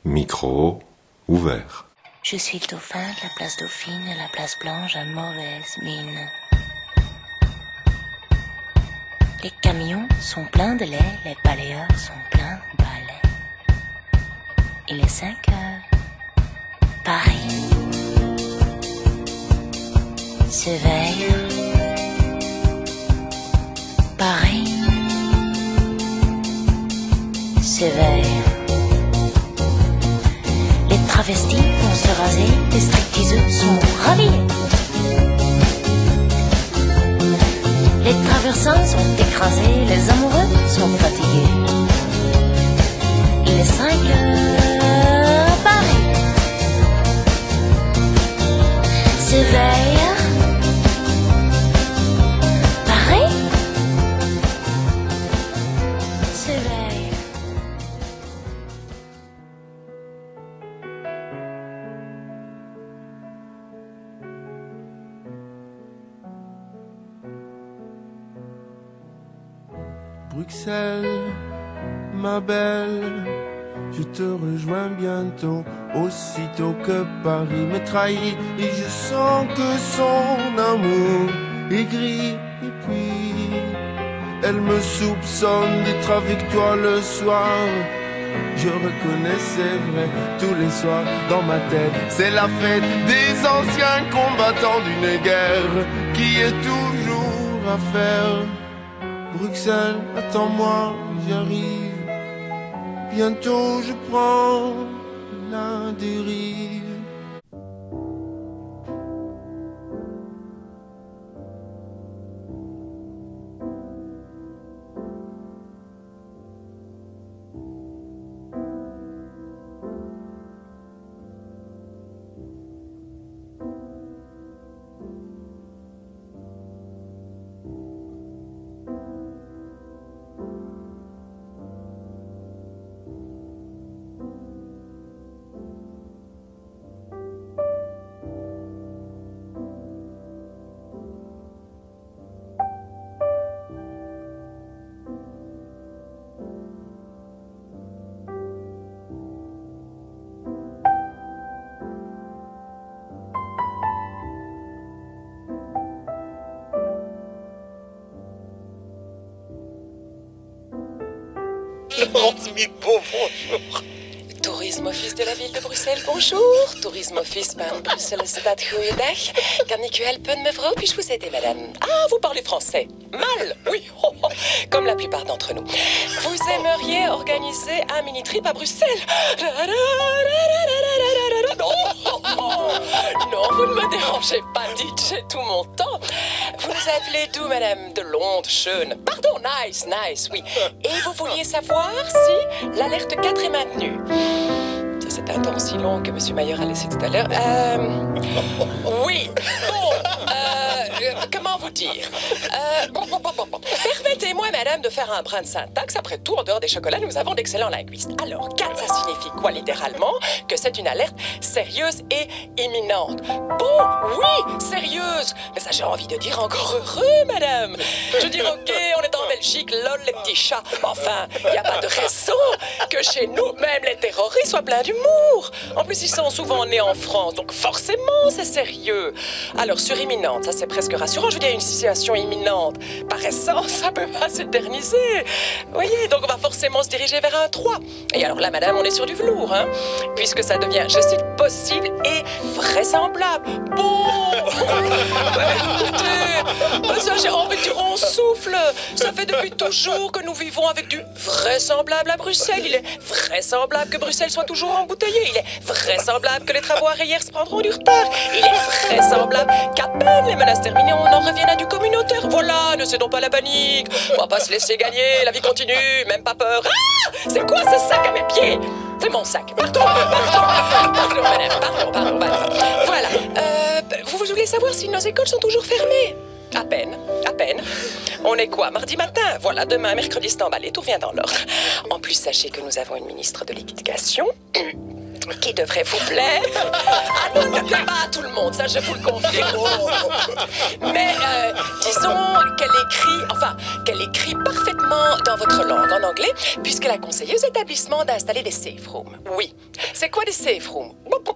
Micro ouvert. Je suis le dauphin de la place Dauphine et la place Blanche à mauvaise mine. Les camions sont pleins de lait, les balayeurs sont pleins de balais. Il est 5 heures. Paris s'éveille. Paris s'éveille. Les travestis vont se raser, les stripteaseux sont ravis. Les traversins sont écrasés, les amoureux sont fatigués. Il est 5 heures, Paris s'éveille. Paris s'éveille. Bruxelles, ma belle, je te rejoins bientôt, aussitôt que Paris me trahit et je sens que son amour est gris. Et puis, elle me soupçonne d'être avec toi le soir. Je reconnais, c'est vrai, tous les soirs dans ma tête, c'est la fête des anciens combattants d'une guerre qui est toujours à faire. Bruxelles, attends-moi, j'arrive. Bientôt je prends la dérive. Laurence Milbeau, bonjour. Tourisme Office de la ville de Bruxelles, bonjour. Tourisme Office van Bruxelles Stad, goeiedag. Kan ik u helpen, mevrouw? Puis-je vous aider, madame? Ah, vous parlez français. Mal, oui. Oh, oh. Comme la plupart d'entre nous. Vous aimeriez organiser un mini-trip à Bruxelles? Non, vous ne me dérangez pas, dites, j'ai tout mon temps. Vous nous appelez d'où, madame? De Londres, schön. Pardon, nice, oui. Et vous vouliez savoir si l'alerte 4 est maintenue? Ça, c'est un temps si long que M. Mayer a laissé tout à l'heure. Oui, bon, comment vous dire? Bon. Permettez-moi, madame, de faire un brin de syntaxe. Après tout, en dehors des chocolats, nous avons d'excellents linguistes. Alors, 4, ça signifie quoi, littéralement? Que c'est une alerte sérieuse et imminente. Bon, oui, sérieuse. Mais ça, j'ai envie de dire encore heureux, madame. Je veux dire, ok, on est en Belgique, lol, les petits chats. Enfin, il n'y a pas de raison que chez nous, même les terroristes soient pleins d'humour. En plus, ils sont souvent nés en France, donc forcément, c'est sérieux. Alors, sur imminente, ça, c'est presque rassurant. Je veux dire, une situation imminente. Par essence, ça peut pas s'éterniser. Vous voyez, donc on va forcément se diriger vers un 3. Et alors là, madame, on est sur du velours, hein, puisque ça devient, je cite, possible et vraisemblable. Bon, écoutez, ça, j'ai envie de dire, on souffle. Ça fait depuis toujours que nous vivons avec du vraisemblable à Bruxelles. Il est vraisemblable que Bruxelles soit toujours embouteillée. Il est vraisemblable que les travaux arrière se prendront du retard. Il est vraisemblable qu'à peine les menaces terminées, on en revienne à du communautaire. Voilà, ne cédons pas la panique. On va pas se laisser gagner, la vie continue, même pas peur. Ah, c'est quoi ce sac à mes pieds? C'est mon sac. Pardon, madame, pardon. Voilà, vous voulez savoir si nos écoles sont toujours fermées? À peine. On est quoi, mardi matin? Voilà, demain, mercredi, c'est emballé, tout revient dans l'ordre. En plus, sachez que nous avons une ministre de l'éducation qui devrait vous plaire. Ah non, ne plaît pas à tout le monde, ça je vous le confirme. Mais disons qu'elle écrit parfaitement directement dans votre langue, en anglais, puisque la conseillé aux établissements d'installer des safe rooms. Oui. C'est quoi des safe rooms?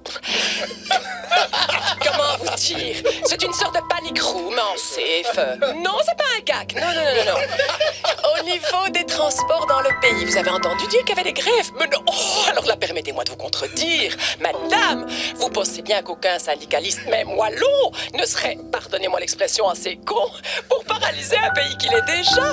Comment vous dire? C'est une sorte de panic room en safe. Non, c'est pas un gag. Non. Au niveau des transports dans le pays, vous avez entendu dire qu'il y avait des grèves? Mais non. Oh, alors là, permettez-moi de vous contredire. Madame, vous pensez bien qu'aucun syndicaliste, même wallon, ne serait, pardonnez-moi l'expression, assez con pour paralyser un pays qu'il est déjà?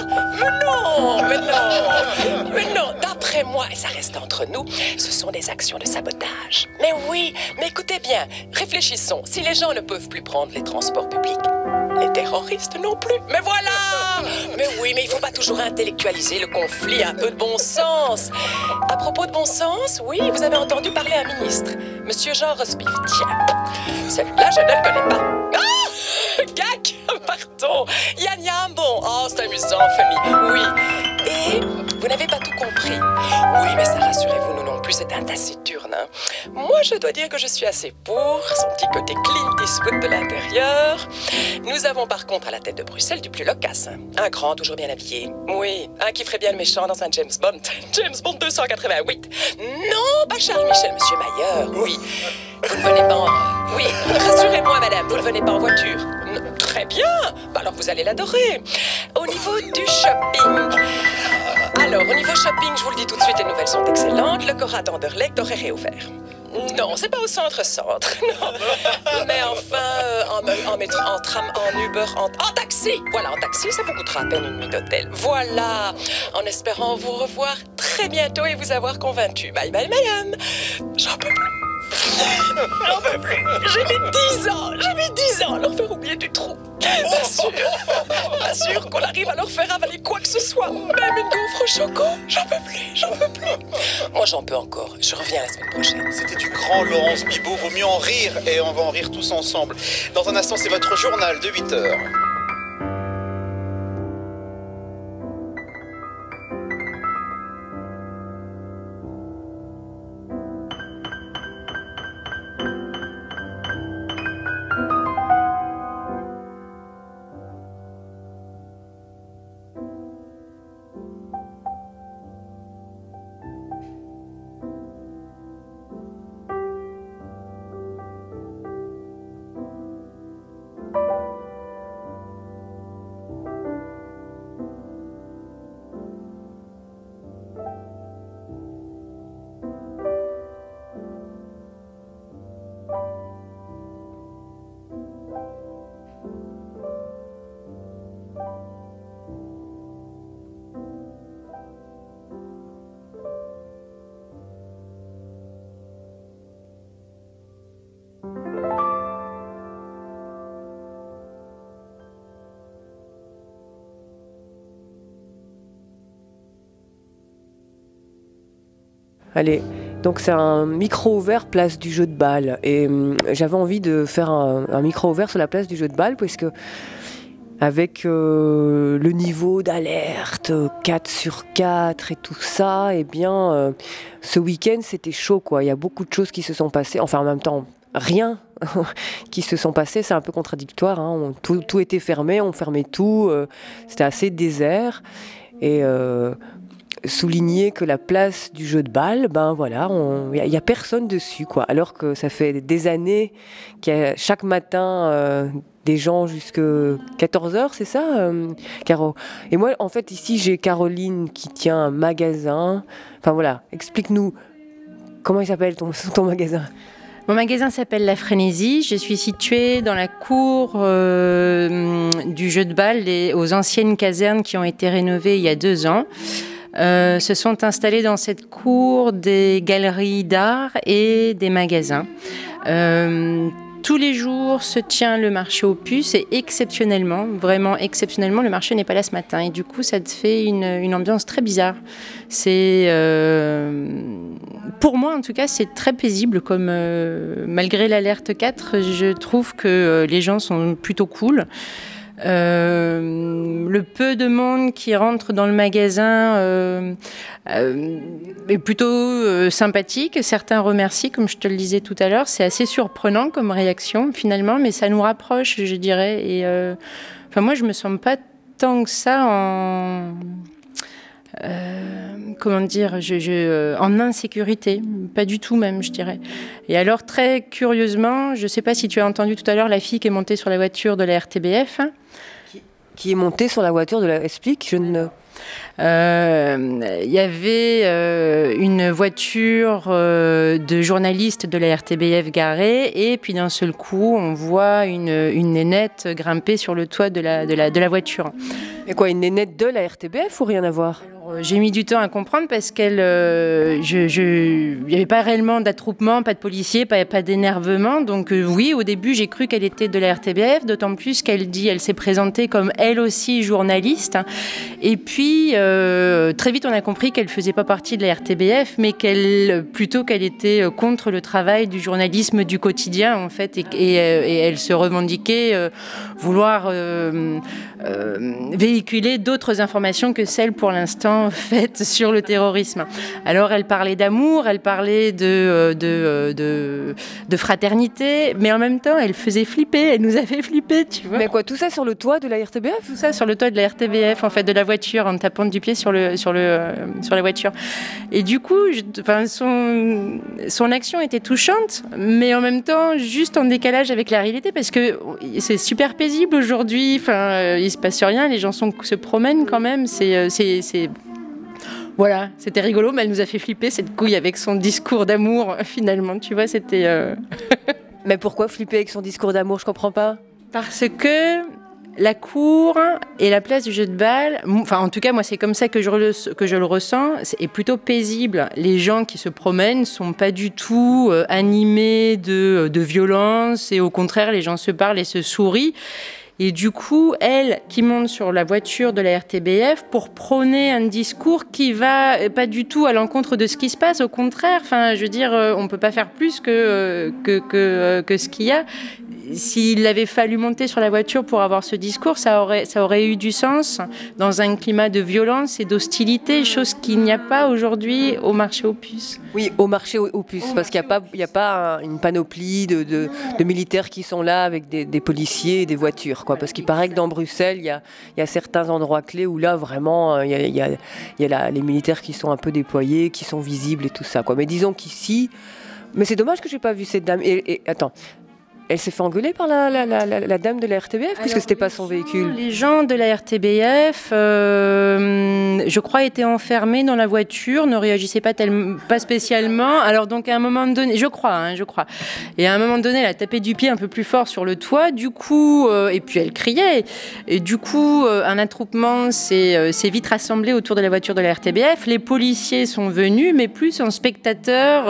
Mais non. D'après moi, et ça reste entre nous, ce sont des actions de sabotage. Mais oui, mais écoutez bien, réfléchissons. Si les gens ne peuvent plus prendre les transports publics, les terroristes non plus. Mais voilà! Mais oui, mais il ne faut pas toujours intellectualiser le conflit, un peu de bon sens. À propos de bon sens, oui, vous avez entendu parler à un ministre, Monsieur Jean Rospif. Tiens, celui-là, je ne le connais pas. Ah! Gag! Pardon. Yann Yambon. Oh, c'est amusant, famille. Oui. Et vous n'avez pas tout compris. Oui, mais ça, rassurez-vous, nous non plus, c'est un taciturne. Hein. Moi, je dois dire que je suis assez pour son petit côté Clint Eastwood de l'intérieur. Nous avons par contre à la tête de Bruxelles du plus loquace. Hein. Un grand, toujours bien habillé. Oui, un qui ferait bien le méchant dans un James Bond. James Bond 288. Non, pas Charles Michel, Monsieur Mayer. Oui. Vous ne venez pas en... Oui, rassurez-moi, madame, vous ne venez pas en voiture. Très bien, alors vous allez l'adorer. Au niveau du shopping... Alors, au niveau shopping, je vous le dis tout de suite, les nouvelles sont excellentes. Le Cora d'Anderlecht aurait réouvert. Non, c'est pas au centre-centre, non. Mais enfin, en métro, en tram, en Uber, en taxi. Voilà, en taxi, ça vous coûtera à peine une nuit d'hôtel. Voilà, en espérant vous revoir très bientôt et vous avoir convaincu. Bye bye, madame. J'en peux plus. J'en peux plus. J'ai mis 10 ans à leur faire oublier du trou. Pas sûr qu'on arrive à leur faire avaler quoi que ce soit. Même une gaufre au choco. J'en peux plus. Moi, j'en peux encore. Je reviens la semaine prochaine. C'était du grand Laurence Bibot. Vaut mieux en rire et on va en rire tous ensemble. Dans un instant, c'est votre journal de 8h. Allez, donc c'est un micro ouvert place du jeu de balle. Et j'avais envie de faire un micro ouvert sur la place du jeu de balle, puisque avec le niveau d'alerte 4 sur 4 et tout ça, eh bien, ce week-end, c'était chaud, quoi. Il y a beaucoup de choses qui se sont passées, enfin en même temps, rien qui se sont passées, c'est un peu contradictoire. Hein. Tout était fermé, on fermait tout, c'était assez désert. Et... souligner que la place du jeu de balle, ben voilà, il y a personne dessus, quoi. Alors que ça fait des années qu'il y a chaque matin des gens jusqu'à 14h, c'est ça, Caro? Et moi, en fait, ici, j'ai Caroline qui tient un magasin. Enfin voilà, explique-nous, comment il s'appelle ton magasin? Mon magasin s'appelle La Frénésie. Je suis située dans la cour du jeu de balle aux anciennes casernes qui ont été rénovées il y a 2 ans. Se sont installés dans cette cour des galeries d'art et des magasins. Tous les jours se tient le marché aux puces et exceptionnellement, vraiment exceptionnellement, le marché n'est pas là ce matin. Et du coup, ça te fait une ambiance très bizarre. C'est, pour moi en tout cas, c'est très paisible. Comme malgré l'alerte 4, je trouve que les gens sont plutôt cool. Le peu de monde qui rentre dans le magasin est plutôt sympathique. Certains remercient, comme je te le disais tout à l'heure. C'est assez surprenant comme réaction finalement, mais ça nous rapproche, je dirais. Et moi, je me sens pas tant que ça comment dire, en insécurité, pas du tout même, je dirais. Et alors, très curieusement, je ne sais pas si tu as entendu tout à l'heure la fille qui est montée sur la voiture de la RTBF. Qui est montée sur la voiture de la... Explique, je ne... Il y avait une voiture de journaliste de la RTBF garée et puis d'un seul coup on voit une nénette grimper sur le toit de la voiture. Et quoi, une nénette de la RTBF ou rien à voir ? J'ai mis du temps à comprendre parce qu'elle, il n'y avait pas réellement d'attroupement, pas de policiers, pas d'énervement. Donc oui, au début, j'ai cru qu'elle était de la RTBF, d'autant plus elle s'est présentée comme elle aussi journaliste. Et puis, très vite, on a compris qu'elle ne faisait pas partie de la RTBF, mais plutôt qu'elle était contre le travail du journalisme du quotidien, en fait. Et elle se revendiquait vouloir véhiculer d'autres informations que celles, pour l'instant, faites sur le terrorisme. Alors elle parlait d'amour, elle parlait de fraternité, mais en même temps elle faisait flipper, elle nous a fait flipper, tu vois. Mais quoi, tout ça sur le toit de la RTBF ? Tout ça sur le toit de la RTBF, en fait, de la voiture, en tapant du pied sur la voiture. Et du coup, son action était touchante, mais en même temps juste en décalage avec la réalité, parce que c'est super paisible aujourd'hui. Enfin, il se passe rien, les gens se promènent quand même. Voilà, c'était rigolo, mais elle nous a fait flipper, cette couille, avec son discours d'amour, finalement, tu vois, c'était... Mais pourquoi flipper avec son discours d'amour, je comprends pas. Parce que la cour et la place du jeu de balle, enfin, en tout cas, moi, c'est comme ça que je le ressens, est plutôt paisible. Les gens qui se promènent sont pas du tout animés de violence, et au contraire, les gens se parlent et se sourient. Et du coup, elle qui monte sur la voiture de la RTBF pour prôner un discours qui va pas du tout à l'encontre de ce qui se passe, au contraire. Enfin, je veux dire, on peut pas faire plus que ce qu'il y a. S'il avait fallu monter sur la voiture pour avoir ce discours, ça aurait eu du sens dans un climat de violence et d'hostilité, chose qu'il n'y a pas aujourd'hui au marché aux puces. Oui, au marché aux puces, parce qu'il n'y a pas une panoplie de militaires qui sont là avec des policiers et des voitures, quoi. Parce qu'il paraît que dans Bruxelles, il y a certains endroits clés où là, vraiment, il y a les militaires qui sont un peu déployés, qui sont visibles et tout ça, quoi. Mais disons qu'ici... Mais c'est dommage que je n'ai pas vu cette dame. Et attends... Elle s'est fait engueuler par la dame de la RTBF, puisque c'était pas son véhicule. Les gens de la RTBF, je crois, étaient enfermés dans la voiture, ne réagissaient pas spécialement. Alors donc à un moment donné, je crois. Et à un moment donné, elle a tapé du pied un peu plus fort sur le toit. Du coup, et puis elle criait. Et du coup, un attroupement s'est vite rassemblé autour de la voiture de la RTBF. Les policiers sont venus, mais plus en spectateurs,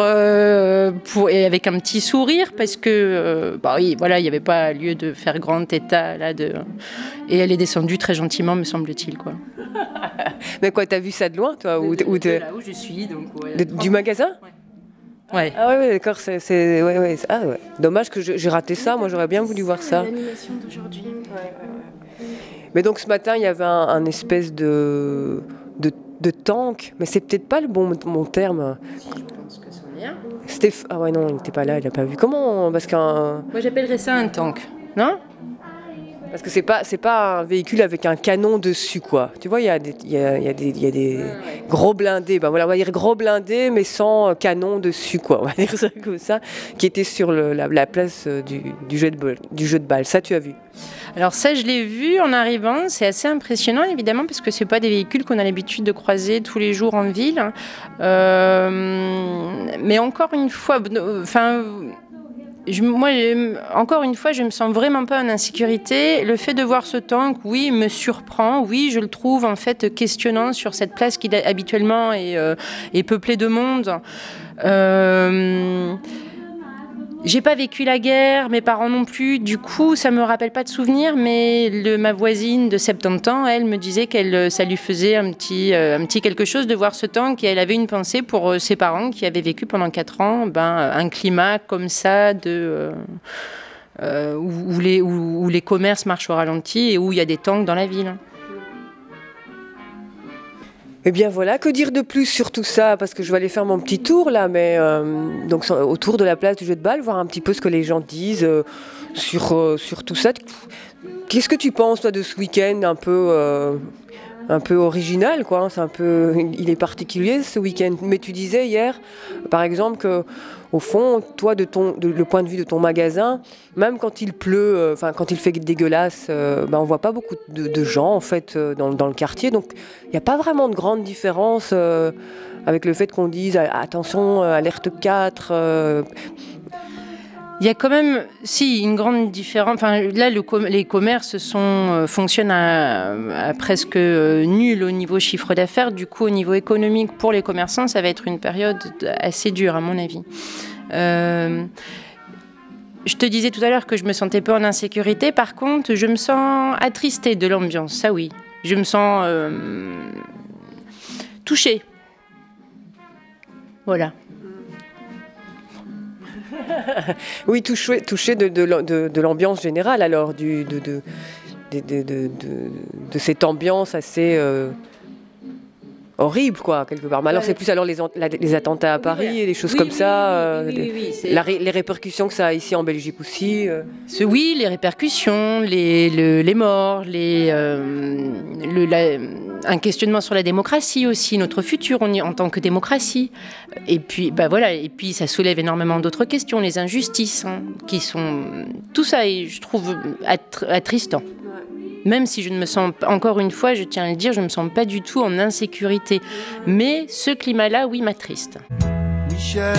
et avec un petit sourire, parce que oui, voilà, il n'y avait pas lieu de faire grand état là et elle est descendue très gentiment, me semble-t-il, quoi. Mais quoi, t'as vu ça de loin, toi, de là où je suis, donc. Ouais, du magasin? Ouais. Ah ouais, d'accord, ouais. Ah ouais. Dommage que j'ai raté ça. Moi, j'aurais bien voulu voir ça. L'animation d'aujourd'hui. Ouais. Mais donc ce matin, il y avait un espèce de tank, mais c'est peut-être pas le bon terme. Je pense que c'est bien. Ah ouais, non, il n'était pas là, il n'a pas vu. Comment? Parce qu'un... Moi, j'appellerais ça un tank, non? Parce que c'est pas un véhicule avec un canon dessus, quoi. Tu vois, il y a des gros blindés. Ben voilà, on va dire gros blindés, mais sans canon dessus, quoi. On va dire ça comme ça, qui était sur la place du jeu de balle. Ça, tu as vu? Alors ça, je l'ai vu en arrivant. C'est assez impressionnant, évidemment, parce que c'est pas des véhicules qu'on a l'habitude de croiser tous les jours en ville. Mais encore une fois, encore une fois, je me sens vraiment pas en insécurité. Le fait de voir ce tank, oui, me surprend. Oui, je le trouve en fait questionnant sur cette place qui habituellement est peuplée de monde. J'ai pas vécu la guerre, mes parents non plus. Du coup, ça me rappelle pas de souvenirs. Mais ma voisine de 70 ans, elle me disait ça lui faisait un petit quelque chose de voir ce tank. Et elle avait une pensée pour ses parents qui avaient vécu pendant 4 ans un climat comme ça où les commerces marchent au ralenti et où il y a des tanks dans la ville. Eh bien voilà, que dire de plus sur tout ça? Parce que je vais aller faire mon petit tour là, mais donc autour de la place du jeu de balle, voir un petit peu ce que les gens disent sur tout ça. Qu'est-ce que tu penses toi de ce week-end un peu un peu original, quoi. C'est un peu, il est particulier ce week-end. Mais tu disais hier, par exemple, que au fond, toi, le point de vue de ton magasin, même quand il pleut, quand il fait dégueulasse, on voit pas beaucoup de gens en fait dans le quartier. Donc, il n'y a pas vraiment de grande différence avec le fait qu'on dise attention, alerte 4. Il y a quand même, une grande différence. Enfin, là, les commerces fonctionnent à presque nul au niveau chiffre d'affaires. Du coup, au niveau économique, pour les commerçants, ça va être une période assez dure, à mon avis. Je te disais tout à l'heure que je me sentais peu en insécurité. Par contre, je me sens attristée de l'ambiance. Ça, oui. Je me sens touchée. Voilà. Oui, touché de l'ambiance générale, alors, de cette ambiance assez horrible, quoi, quelque part. Mais alors, c'est plus alors les attentats à Paris et des choses comme ça, les répercussions que ça a ici en Belgique aussi. Oui, les répercussions, les morts, un questionnement sur la démocratie aussi, notre futur en tant que démocratie. Et puis, et puis ça soulève énormément d'autres questions, les injustices, qui sont... Tout ça est, je trouve, attristant. Même si je ne me sens, encore une fois, je tiens à le dire, je ne me sens pas du tout en insécurité. Mais ce climat-là, oui, m'attriste. Michel,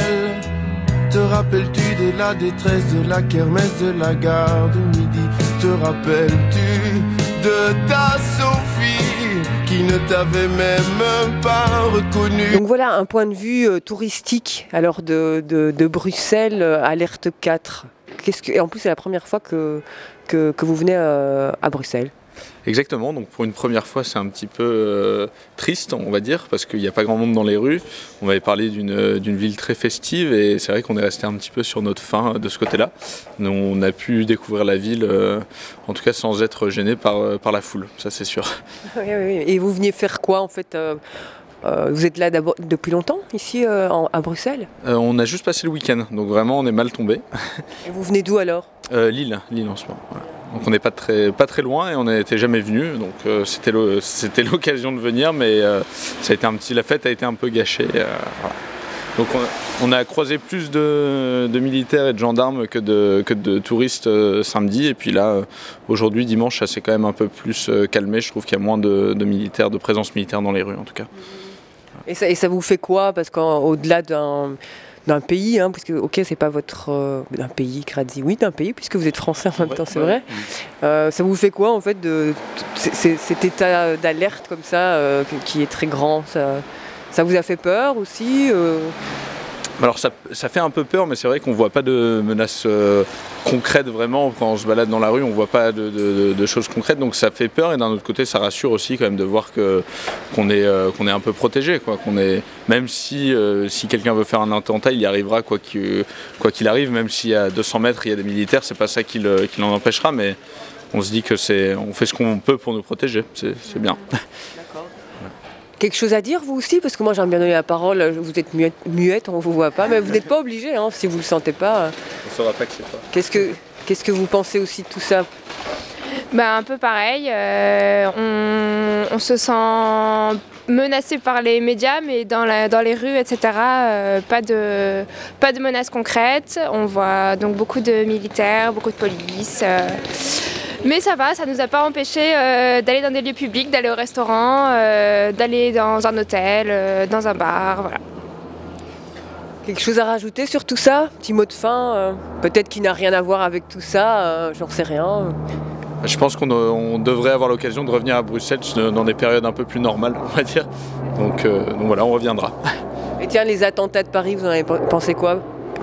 te rappelles-tu de la détresse de la kermesse de la gare de midi? Te rappelles-tu de ta Sophie qui ne t'avait même pas reconnu? Donc voilà un point de vue touristique alors de Bruxelles, alerte 4. Et en plus, c'est la première fois que vous venez à Bruxelles. Exactement, donc pour une première fois c'est un petit peu triste on va dire parce qu'il n'y a pas grand monde dans les rues. On m'avait parlé d'une ville très festive et c'est vrai qu'on est resté un petit peu sur notre faim de ce côté-là. Nous, on a pu découvrir la ville en tout cas sans être gêné par la foule, ça c'est sûr. Oui. Et vous veniez faire quoi en fait vous êtes là depuis longtemps ici à Bruxelles? On a juste passé le week-end, donc vraiment on est mal tombé. Et vous venez d'où alors? Lille en ce moment. Voilà. Donc on n'est pas très loin et on n'était jamais venu, donc c'était l'occasion de venir, mais la fête a été un peu gâchée. Voilà. Donc on a croisé plus de militaires et de gendarmes que de touristes samedi, et puis là aujourd'hui dimanche ça s'est quand même un peu plus calmé. Je trouve qu'il y a moins de militaires, de présence militaire dans les rues en tout cas. Et ça vous fait quoi? Parce qu'au-delà d'un pays, puisque ok c'est pas votre d'un pays, Kradzi, oui d'un pays puisque vous êtes français en même temps, c'est vrai. Ça vous fait quoi en fait cet état d'alerte comme ça qui est très grand? Ça vous a fait peur aussi? Alors ça fait un peu peur, mais c'est vrai qu'on voit pas de menaces concrètes vraiment. Quand on se balade dans la rue, on voit pas de choses concrètes, donc ça fait peur. Et d'un autre côté, ça rassure aussi quand même de voir qu'on est un peu protégé, quoi. Même si quelqu'un veut faire un attentat, il y arrivera quoi qu'il arrive. Même s'il y a 200 mètres, il y a des militaires, c'est pas ça qui l'en empêchera. Mais on se dit on fait ce qu'on peut pour nous protéger. C'est bien. D'accord. Quelque chose à dire vous aussi? Parce que moi j'aime bien donner la parole, vous êtes muette, on ne vous voit pas, mais vous n'êtes pas obligé si vous ne le sentez pas. On ne saura pas que c'est toi. Qu'est-ce que vous pensez aussi de tout ça? Un peu pareil, on se sent menacé par les médias, mais dans les rues, etc., pas de menaces concrètes. On voit donc beaucoup de militaires, beaucoup de police. Mais ça va, ça ne nous a pas empêché d'aller dans des lieux publics, d'aller au restaurant, d'aller dans un hôtel, dans un bar, voilà. Quelque chose à rajouter sur tout ça? Petit mot de fin, peut-être qui n'a rien à voir avec tout ça, j'en sais rien. Je pense qu'on devrait avoir l'occasion de revenir à Bruxelles dans des périodes un peu plus normales, on va dire. Donc voilà, on reviendra. Et tiens, les attentats de Paris, vous en avez pensé quoi?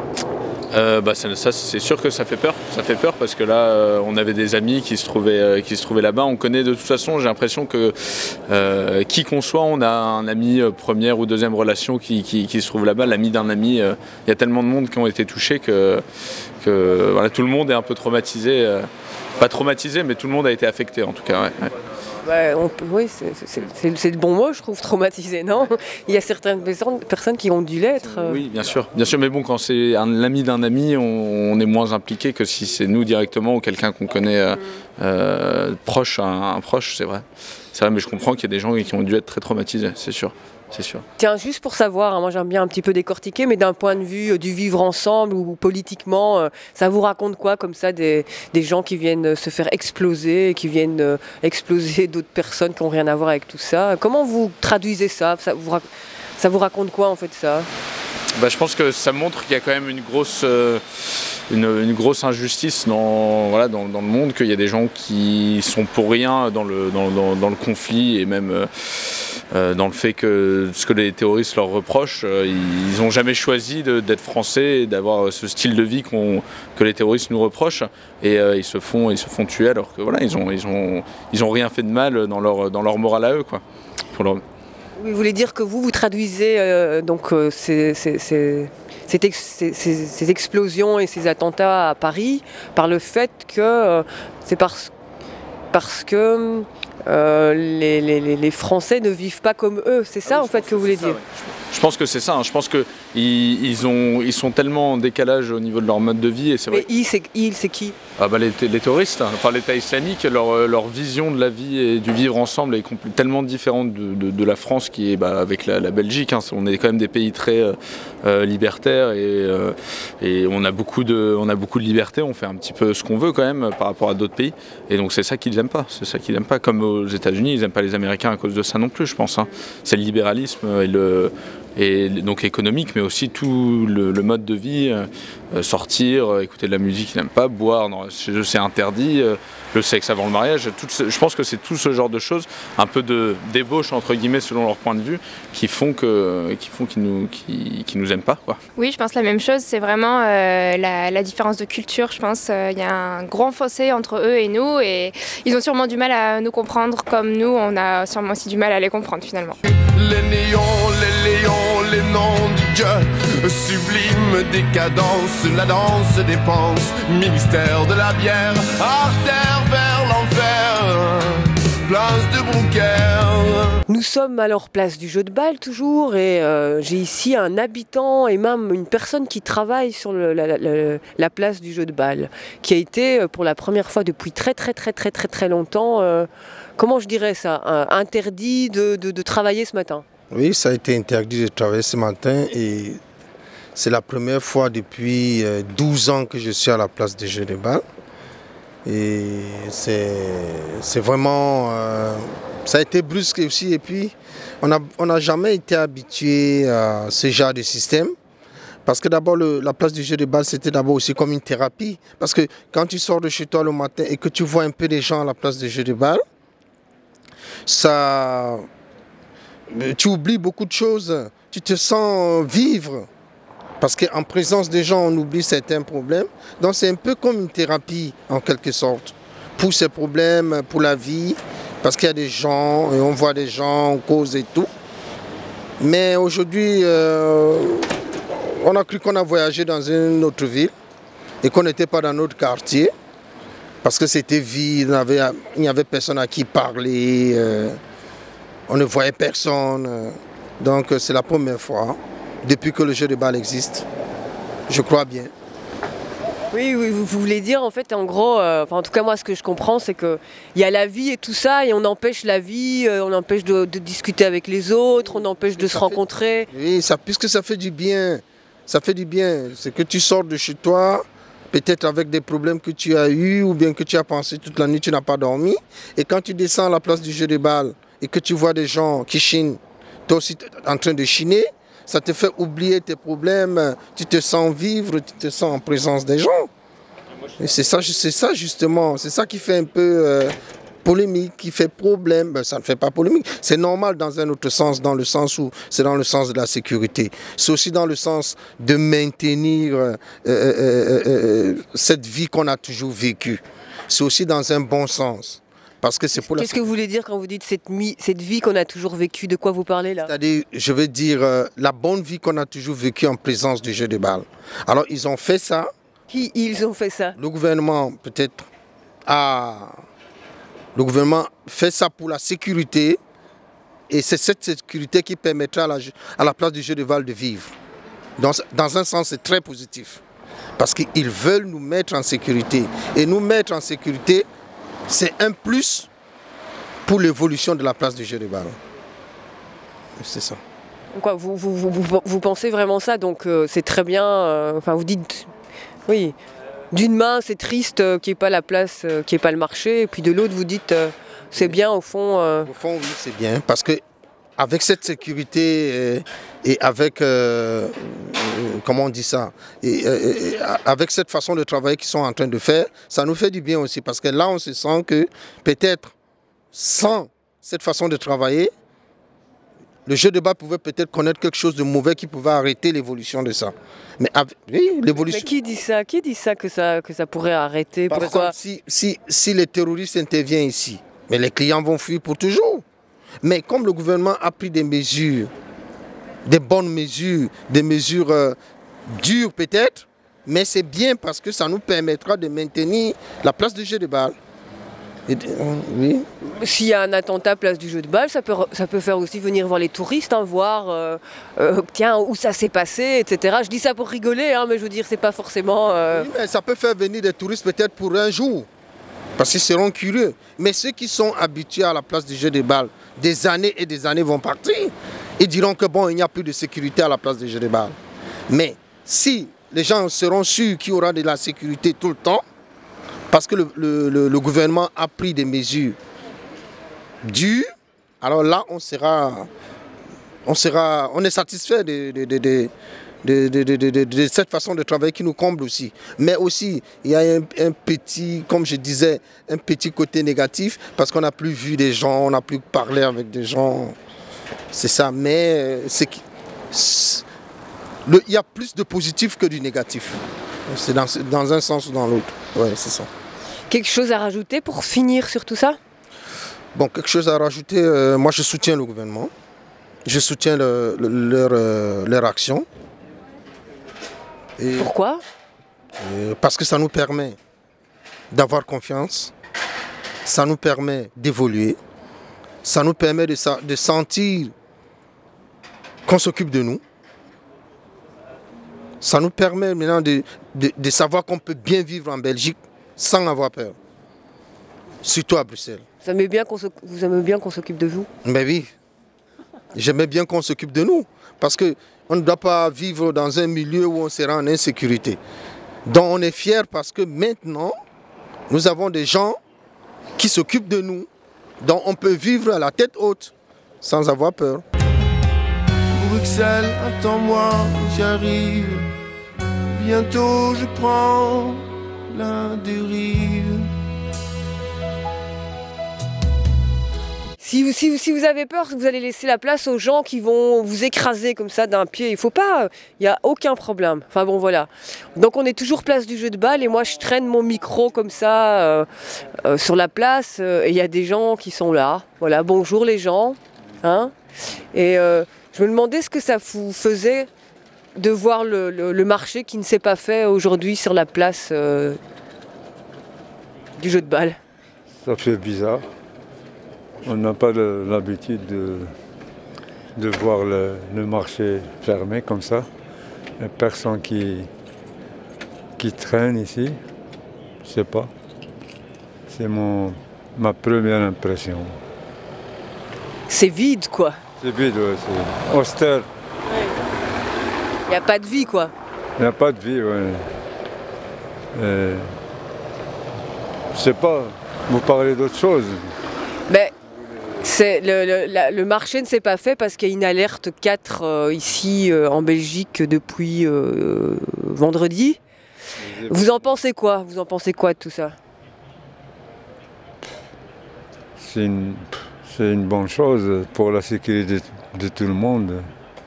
Ça, c'est sûr que ça fait peur. Ça fait peur parce que là, on avait des amis qui se trouvaient là-bas. On connaît de toute façon, j'ai l'impression que qui qu'on soit, on a un ami première ou deuxième relation qui se trouve là-bas. L'ami d'un ami, il y a tellement de monde qui ont été touchés que voilà, tout le monde est un peu traumatisé. Pas traumatisé, mais tout le monde a été affecté en tout cas. Ouais. Oui, c'est le bon mot, je trouve, traumatisé, non? Il y a certaines personnes qui ont dû l'être. Oui, bien sûr, mais bon, quand c'est un ami d'un ami, on est moins impliqué que si c'est nous directement ou quelqu'un qu'on connaît proche, un proche, c'est vrai. c'est vrai, mais je comprends qu'il y a des gens qui ont dû être très traumatisés, c'est sûr. Tiens, juste pour savoir, moi j'aime bien un petit peu décortiquer, mais d'un point de vue du vivre ensemble ou politiquement, ça vous raconte quoi comme ça des gens qui viennent se faire exploser, qui viennent exploser d'autres personnes qui n'ont rien à voir avec tout ça? Comment vous traduisez ça? Ça vous raconte quoi en fait ça? Je pense que ça montre qu'il y a quand même une grosse injustice dans le monde, qu'il y a des gens qui sont pour rien dans le conflit et même dans le fait que ce que les terroristes leur reprochent, ils n'ont jamais choisi d'être français et d'avoir ce style de vie que les terroristes nous reprochent, et ils se font tuer alors que voilà, ils ont rien fait de mal dans leur morale à eux, quoi. Oui, vous voulez dire que vous traduisez ces explosions et ces attentats à Paris par le fait que c'est parce que les Français ne vivent pas comme eux. C'est ça en fait que vous voulez dire? Ouais. Je pense que c'est ça. Je pense qu'ils sont tellement en décalage au niveau de leur mode de vie. Et c'est vrai. Mais c'est qui? Les terroristes, enfin l'État islamique, leur vision de la vie et du vivre ensemble est tellement différente de la France qui est avec la Belgique. On est quand même des pays très libertaires et on a beaucoup de liberté. On fait un petit peu ce qu'on veut quand même par rapport à d'autres pays. Et donc c'est ça qu'ils n'aiment pas. Comme aux États-Unis, ils n'aiment pas les Américains à cause de ça non plus, je pense. C'est le libéralisme et donc économique, mais aussi tout le mode de vie, sortir, écouter de la musique qu'ils n'aiment pas, boire, chez eux c'est interdit, le sexe avant le mariage, je pense que c'est tout ce genre de choses, un peu de débauche entre guillemets selon leur point de vue, qui font qu'ils nous aiment pas, quoi. Oui, je pense la même chose, c'est vraiment la différence de culture, je pense. Il y a un grand fossé entre eux et nous, et ils ont sûrement du mal à nous comprendre comme nous, on a sûrement aussi du mal à les comprendre finalement. Les néons, les léons, les noms du Dieu, sublime décadence, la danse des penses, ministère de la bière, artère vers l'enfer, place de Brouckère. Nous sommes alors place du jeu de balle toujours, et j'ai ici un habitant et même une personne qui travaille sur la place du jeu de balle, qui a été pour la première fois depuis très longtemps, comment je dirais ça, interdit de travailler ce matin. Oui, ça a été interdit de travailler ce matin et c'est la première fois depuis 12 ans que je suis à la place des jeux de balle. Et c'est vraiment... ça a été brusque aussi, et puis on n'a jamais été habitué à ce genre de système. Parce que d'abord, la place du jeu de balle, c'était d'abord aussi comme une thérapie. Parce que quand tu sors de chez toi le matin et que tu vois un peu les gens à la place du jeu de balle, tu oublies beaucoup de choses, tu te sens vivre. Parce qu'en présence des gens, on oublie certains problèmes. Donc c'est un peu comme une thérapie, en quelque sorte, pour ces problèmes, pour la vie. Parce qu'il y a des gens, et on voit des gens, on cause et tout. Mais aujourd'hui, on a cru qu'on a voyagé dans une autre ville et qu'on n'était pas dans notre quartier. Parce que c'était vide, il n'y avait personne à qui parler. On ne voyait personne. Donc c'est la première fois depuis que le jeu de balle existe. Je crois bien. Oui, vous voulez dire en fait, en gros, en tout cas moi ce que je comprends c'est qu'il y a la vie et tout ça et on empêche la vie, on empêche de discuter avec les autres, on empêche de se rencontrer. Oui, puisque ça fait du bien. Ça fait du bien. C'est que tu sors de chez toi, peut-être avec des problèmes que tu as eus ou bien que tu as pensé toute la nuit, tu n'as pas dormi. Et quand tu descends à la place du jeu de balle et que tu vois des gens qui chinent, toi aussi en train de chiner, ça te fait oublier tes problèmes, tu te sens vivre, tu te sens en présence des gens. Et c'est ça justement, c'est ça qui fait un peu polémique, qui fait problème. Ça ne fait pas polémique, c'est normal dans un autre sens, dans le sens où c'est dans le sens de la sécurité. C'est aussi dans le sens de maintenir cette vie qu'on a toujours vécue. C'est aussi dans un bon sens. Qu'est-ce que vous voulez dire quand vous dites cette vie qu'on a toujours vécue? De quoi vous parlez là? C'est-à-dire, je veux dire, la bonne vie qu'on a toujours vécue en présence du jeu de balle. Alors, ils ont fait ça. Qui ils ont fait ça? Le gouvernement, peut-être, le gouvernement fait ça pour la sécurité. Et c'est cette sécurité qui permettra à la place du jeu de balle de vivre. Dans un sens, c'est très positif. Parce qu'ils veulent nous mettre en sécurité. Et nous mettre en sécurité, c'est un plus pour l'évolution de la place du jeu de balle. C'est ça. Quoi, vous pensez vraiment ça, donc c'est très bien, enfin vous dites, oui, d'une main c'est triste qu'il n'y ait pas la place, qu'il n'y ait pas le marché, et puis de l'autre vous dites, c'est bien au fond. Au fond oui c'est bien, parce que avec cette sécurité et avec, comment on dit ça, et avec cette façon de travailler qu'ils sont en train de faire, ça nous fait du bien aussi, parce que là on se sent que peut-être sans cette façon de travailler, le jeu de balle pouvait peut-être connaître quelque chose de mauvais qui pouvait arrêter l'évolution de ça. Mais oui, l'évolution. Mais qui dit ça? Qui dit ça que ça pourrait arrêter? Par Pourquoi? exemple, si les terroristes interviennent ici, mais les clients vont fuir pour toujours. Mais comme le gouvernement a pris des mesures, des bonnes mesures, des mesures dures peut-être, mais c'est bien parce que ça nous permettra de maintenir la place du jeu de balle. Oui. S'il y a un attentat place du jeu de balle, ça peut faire aussi venir voir les touristes, hein, voir tiens, où ça s'est passé, etc. Je dis ça pour rigoler, hein, mais je veux dire, c'est pas forcément... Oui, mais ça peut faire venir des touristes peut-être pour un jour, parce qu'ils seront curieux. Mais ceux qui sont habitués à la place du jeu de balle, des années et des années vont partir. Ils diront que bon, il n'y a plus de sécurité à la place du jeu de balle. Mais si les gens seront sûrs qu'il y aura de la sécurité tout le temps, parce que le gouvernement a pris des mesures dures, alors là, on est satisfait de cette façon de travailler qui nous comble aussi. Mais aussi, il y a un petit, comme je disais, un petit côté négatif, parce qu'on n'a plus vu des gens, on n'a plus parlé avec des gens. C'est ça, mais il y a plus de positif que du négatif. C'est dans un sens ou dans l'autre. Ouais, c'est ça. Quelque chose à rajouter pour finir sur tout ça? Bon, quelque chose à rajouter, moi je soutiens le gouvernement, je soutiens leur action. Et pourquoi? Parce que ça nous permet d'avoir confiance, ça nous permet d'évoluer, ça nous permet de sentir qu'on s'occupe de nous, ça nous permet maintenant de savoir qu'on peut bien vivre en Belgique sans avoir peur, surtout à Bruxelles. Vous aimez bien qu'on s'occupe de vous? Mais oui, j'aimais bien qu'on s'occupe de nous, parce qu'on ne doit pas vivre dans un milieu où on sera en insécurité. Donc on est fiers parce que maintenant, nous avons des gens qui s'occupent de nous, dont on peut vivre à la tête haute, sans avoir peur. Bruxelles, attends-moi, j'arrive. Bientôt je prends la dérive. Si vous avez peur que vous allez laisser la place aux gens qui vont vous écraser comme ça d'un pied, il faut pas, il n'y a aucun problème. Enfin bon voilà. Donc on est toujours place du jeu de balle et moi je traîne mon micro comme ça sur la place et il y a des gens qui sont là. Voilà, bonjour les gens. Hein, et je me demandais ce que ça vous faisait de voir le marché qui ne s'est pas fait aujourd'hui sur la place du jeu de balle. Ça fait bizarre. On n'a pas l'habitude de voir le marché fermé comme ça. Il n'y a personne qui traîne ici. Je ne sais pas. C'est ma première impression. C'est vide quoi. C'est vide, ouais, c'est austère. Il n'y a pas de vie quoi. Il n'y a pas de vie, ouais. Je ne sais pas, vous parlez d'autre chose. Mais le marché ne s'est pas fait parce qu'il y a une alerte 4 ici en Belgique depuis vendredi. Vous en pensez quoi? Vous en pensez quoi de tout ça? C'est une bonne chose pour la sécurité de tout le monde.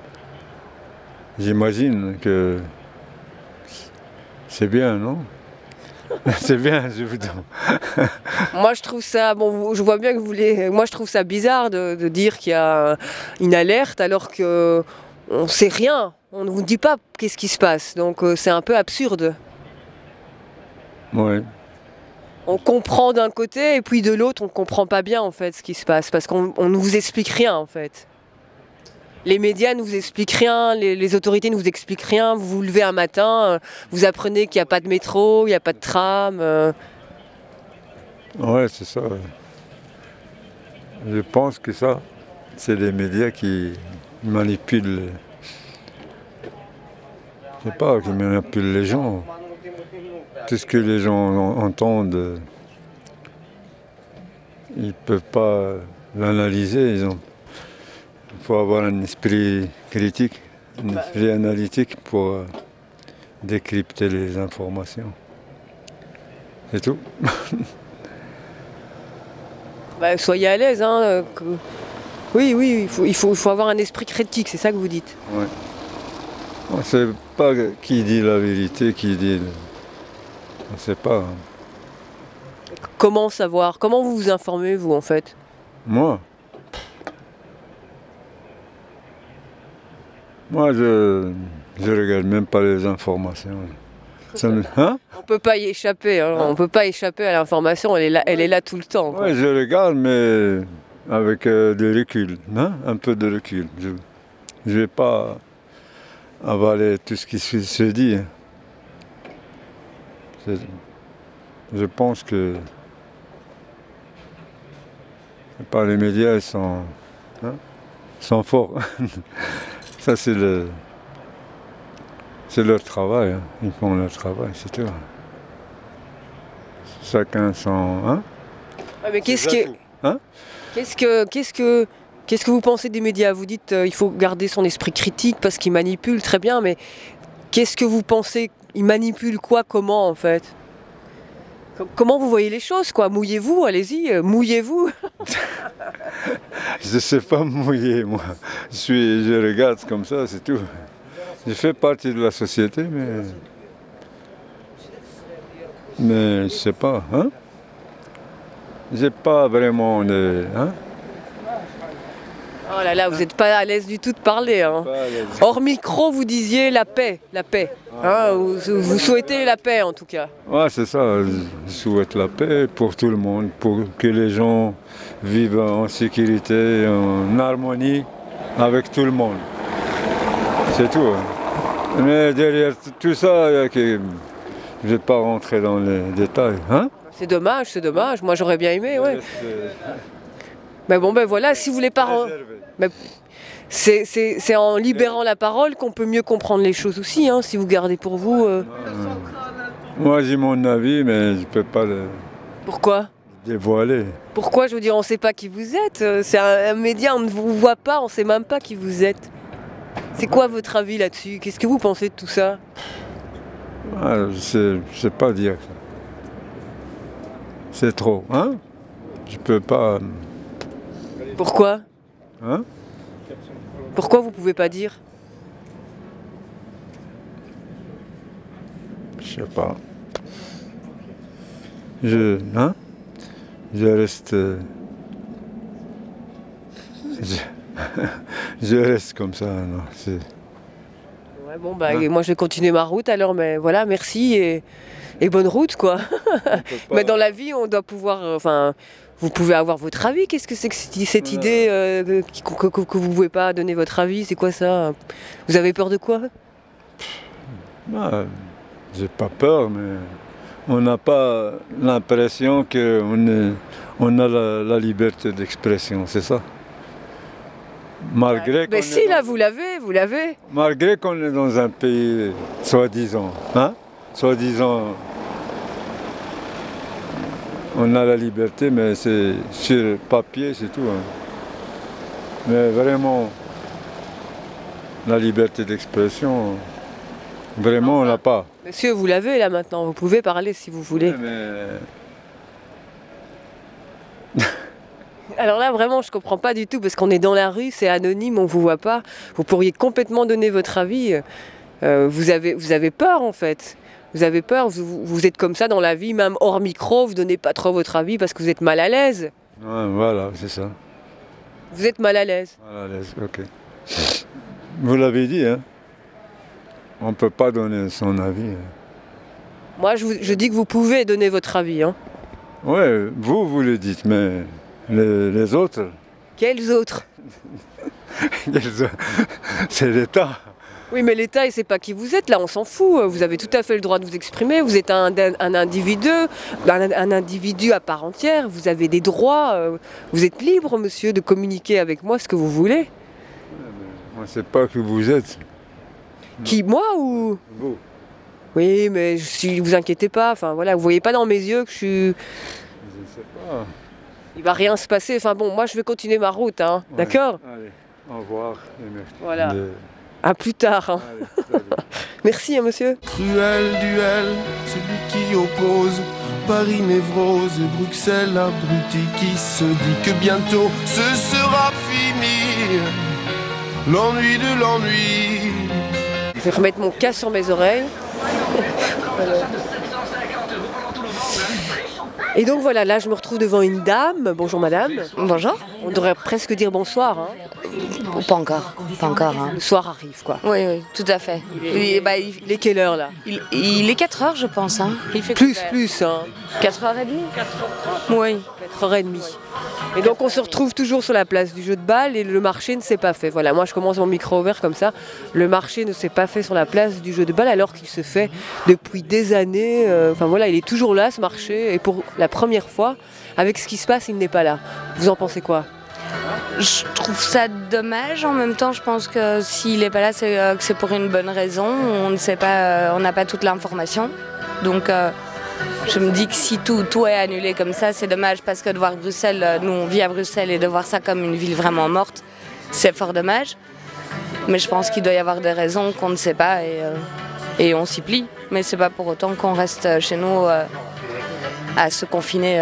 J'imagine que c'est bien, non? C'est bien, je vous dis. Moi je trouve ça, bon, je vois bien que vous voulez. Moi je trouve ça bizarre de dire qu'il y a une alerte alors qu'on ne sait rien. On ne vous dit pas qu'est-ce qui se passe. Donc c'est un peu absurde. Oui. On comprend d'un côté et puis de l'autre on ne comprend pas bien en fait ce qui se passe parce qu'on ne vous explique rien en fait. Les médias ne vous expliquent rien, les autorités ne vous expliquent rien. Vous vous levez un matin, vous apprenez qu'il n'y a pas de métro, il n'y a pas de tram. Ouais, c'est ça. Je pense que ça, c'est les médias qui manipulent. Je sais pas, qui manipulent les gens. Tout ce que les gens entendent, ils ne peuvent pas l'analyser. Il faut avoir un esprit critique, un esprit analytique pour décrypter les informations. C'est tout. Soyez à l'aise. Hein, Oui, il faut avoir un esprit critique, c'est ça que vous dites. Ouais. On ne sait pas qui dit la vérité, qui dit... On ne sait pas. Comment savoir? Comment vous vous informez, vous, en fait? Moi, je regarde même pas les informations. On peut pas y échapper. Hein. On peut pas échapper à l'information. Elle est là tout le temps. Oui, je regarde, mais avec du recul, hein? Un peu de recul. Je ne vais pas avaler tout ce qui se dit. Je pense que les médias sont forts. Ça, c'est leur travail. Hein. Ils font leur travail, c'est tout. Chacun son... Hein? Mais qu'est-ce que vous pensez des médias? Vous dites il faut garder son esprit critique parce qu'ils manipulent, très bien, mais qu'est-ce que vous pensez? Ils manipulent quoi? Comment, en fait? Comment vous voyez les choses, quoi? Mouillez-vous, allez-y, mouillez-vous. Je ne sais pas mouiller, moi. Je regarde comme ça, c'est tout. Je fais partie de la société, mais je ne sais pas. Hein? J'ai pas vraiment de... Hein? Oh là là, vous n'êtes pas à l'aise du tout de parler. Hein. Hors micro, vous disiez la paix. Hein, vous souhaitez la paix, en tout cas. Ouais, c'est ça. Je souhaite la paix pour tout le monde, pour que les gens vivent en sécurité, en harmonie avec tout le monde. C'est tout. Hein. Mais derrière tout ça, je ne vais pas rentrer dans les détails. Hein? C'est dommage. Moi, j'aurais bien aimé, ouais. Mais bon, voilà, si vous voulez pas... Mais c'est en libérant la parole qu'on peut mieux comprendre les choses aussi, hein, si vous gardez pour vous... Moi, j'ai mon avis, mais je ne peux pas le... Pourquoi? Dévoiler. Pourquoi? Je veux dire, on ne sait pas qui vous êtes. C'est un média, on ne vous voit pas, on ne sait même pas qui vous êtes. C'est quoi votre avis là-dessus? Qu'est-ce que vous pensez de tout ça? Je ne sais pas dire ça. C'est trop, hein? Je peux pas... Pourquoi? Hein? Pourquoi vous pouvez pas dire? Je sais pas. Je reste... je reste comme ça, non, c'est... Ouais, bon, moi je vais continuer ma route alors, mais voilà, merci et bonne route, quoi. Mais dans la vie, on doit pouvoir... vous pouvez avoir votre avis. Qu'est-ce que c'est que cette idée que vous ne pouvez pas donner votre avis? C'est quoi ça? Vous avez peur de quoi? J'ai pas peur, mais on n'a pas l'impression qu'on a la liberté d'expression, c'est ça? Malgré mais si, là, vous l'avez. Malgré qu'on est dans un pays soi-disant, hein? Soi-disant... On a la liberté, mais c'est sur papier, c'est tout. Hein. Mais vraiment, la liberté d'expression, vraiment, on n'a pas. Monsieur, vous l'avez là maintenant, vous pouvez parler si vous voulez. Alors là, vraiment, je comprends pas du tout, parce qu'on est dans la rue, c'est anonyme, on vous voit pas. Vous pourriez complètement donner votre avis. Vous avez peur, en fait. Vous avez peur, vous êtes comme ça dans la vie, même hors micro, vous donnez pas trop votre avis parce que vous êtes mal à l'aise. Ouais, voilà, c'est ça. Vous êtes mal à l'aise. Mal à l'aise, ok. Vous l'avez dit, hein. On ne peut pas donner son avis. Hein. Moi, je dis que vous pouvez donner votre avis. Hein. Ouais, vous le dites, mais les autres... Quels autres? C'est l'État. Oui, mais l'État, il ne sait pas qui vous êtes, là, on s'en fout. Vous avez tout à fait le droit de vous exprimer. Vous êtes un individu à part entière. Vous avez des droits. Vous êtes libre, monsieur, de communiquer avec moi ce que vous voulez. On ne sait pas qui vous êtes. Qui, moi ou Vous. Oui, mais vous inquiétez pas. Enfin, voilà, vous voyez pas dans mes yeux que je suis... Je ne sais pas. Il va rien se passer. Enfin bon, moi, je vais continuer ma route, hein. Ouais. D'accord ? Allez, au revoir. Et merci. Voilà. À plus tard. Hein. Allez, merci, hein, monsieur. Cruel duel, celui qui oppose Paris névrose et Bruxelles abruti qui se dit que bientôt ce sera fini. L'ennui de l'ennui. Je vais remettre mon casque sur mes oreilles. Et donc voilà, là je me retrouve devant une dame. Bonjour madame. Bonjour. On devrait presque dire bonsoir. Hein. Pas encore. Hein. Le soir arrive quoi. Oui, tout à fait. Il est quelle heure là? Il est 4h je pense. Hein. Il fait plus. Hein. 4h30 Oui. 4h30. Et donc on se retrouve toujours sur la place du jeu de balle et le marché ne s'est pas fait. Voilà, moi je commence mon micro ouvert comme ça. Le marché ne s'est pas fait sur la place du jeu de balle alors qu'il se fait depuis des années. Enfin voilà, il est toujours là ce marché et pour la première fois, avec ce qui se passe, il n'est pas là. Vous en pensez quoi? Je trouve ça dommage. En même temps, je pense que s'il n'est pas là, c'est que c'est pour une bonne raison. On ne sait pas, on n'a pas toute l'information. Donc je me dis que si tout est annulé comme ça, c'est dommage parce que de voir Bruxelles, nous on vit à Bruxelles et de voir ça comme une ville vraiment morte, c'est fort dommage. Mais je pense qu'il doit y avoir des raisons qu'on ne sait pas et on s'y plie. Mais c'est pas pour autant qu'on reste chez nous à se confiner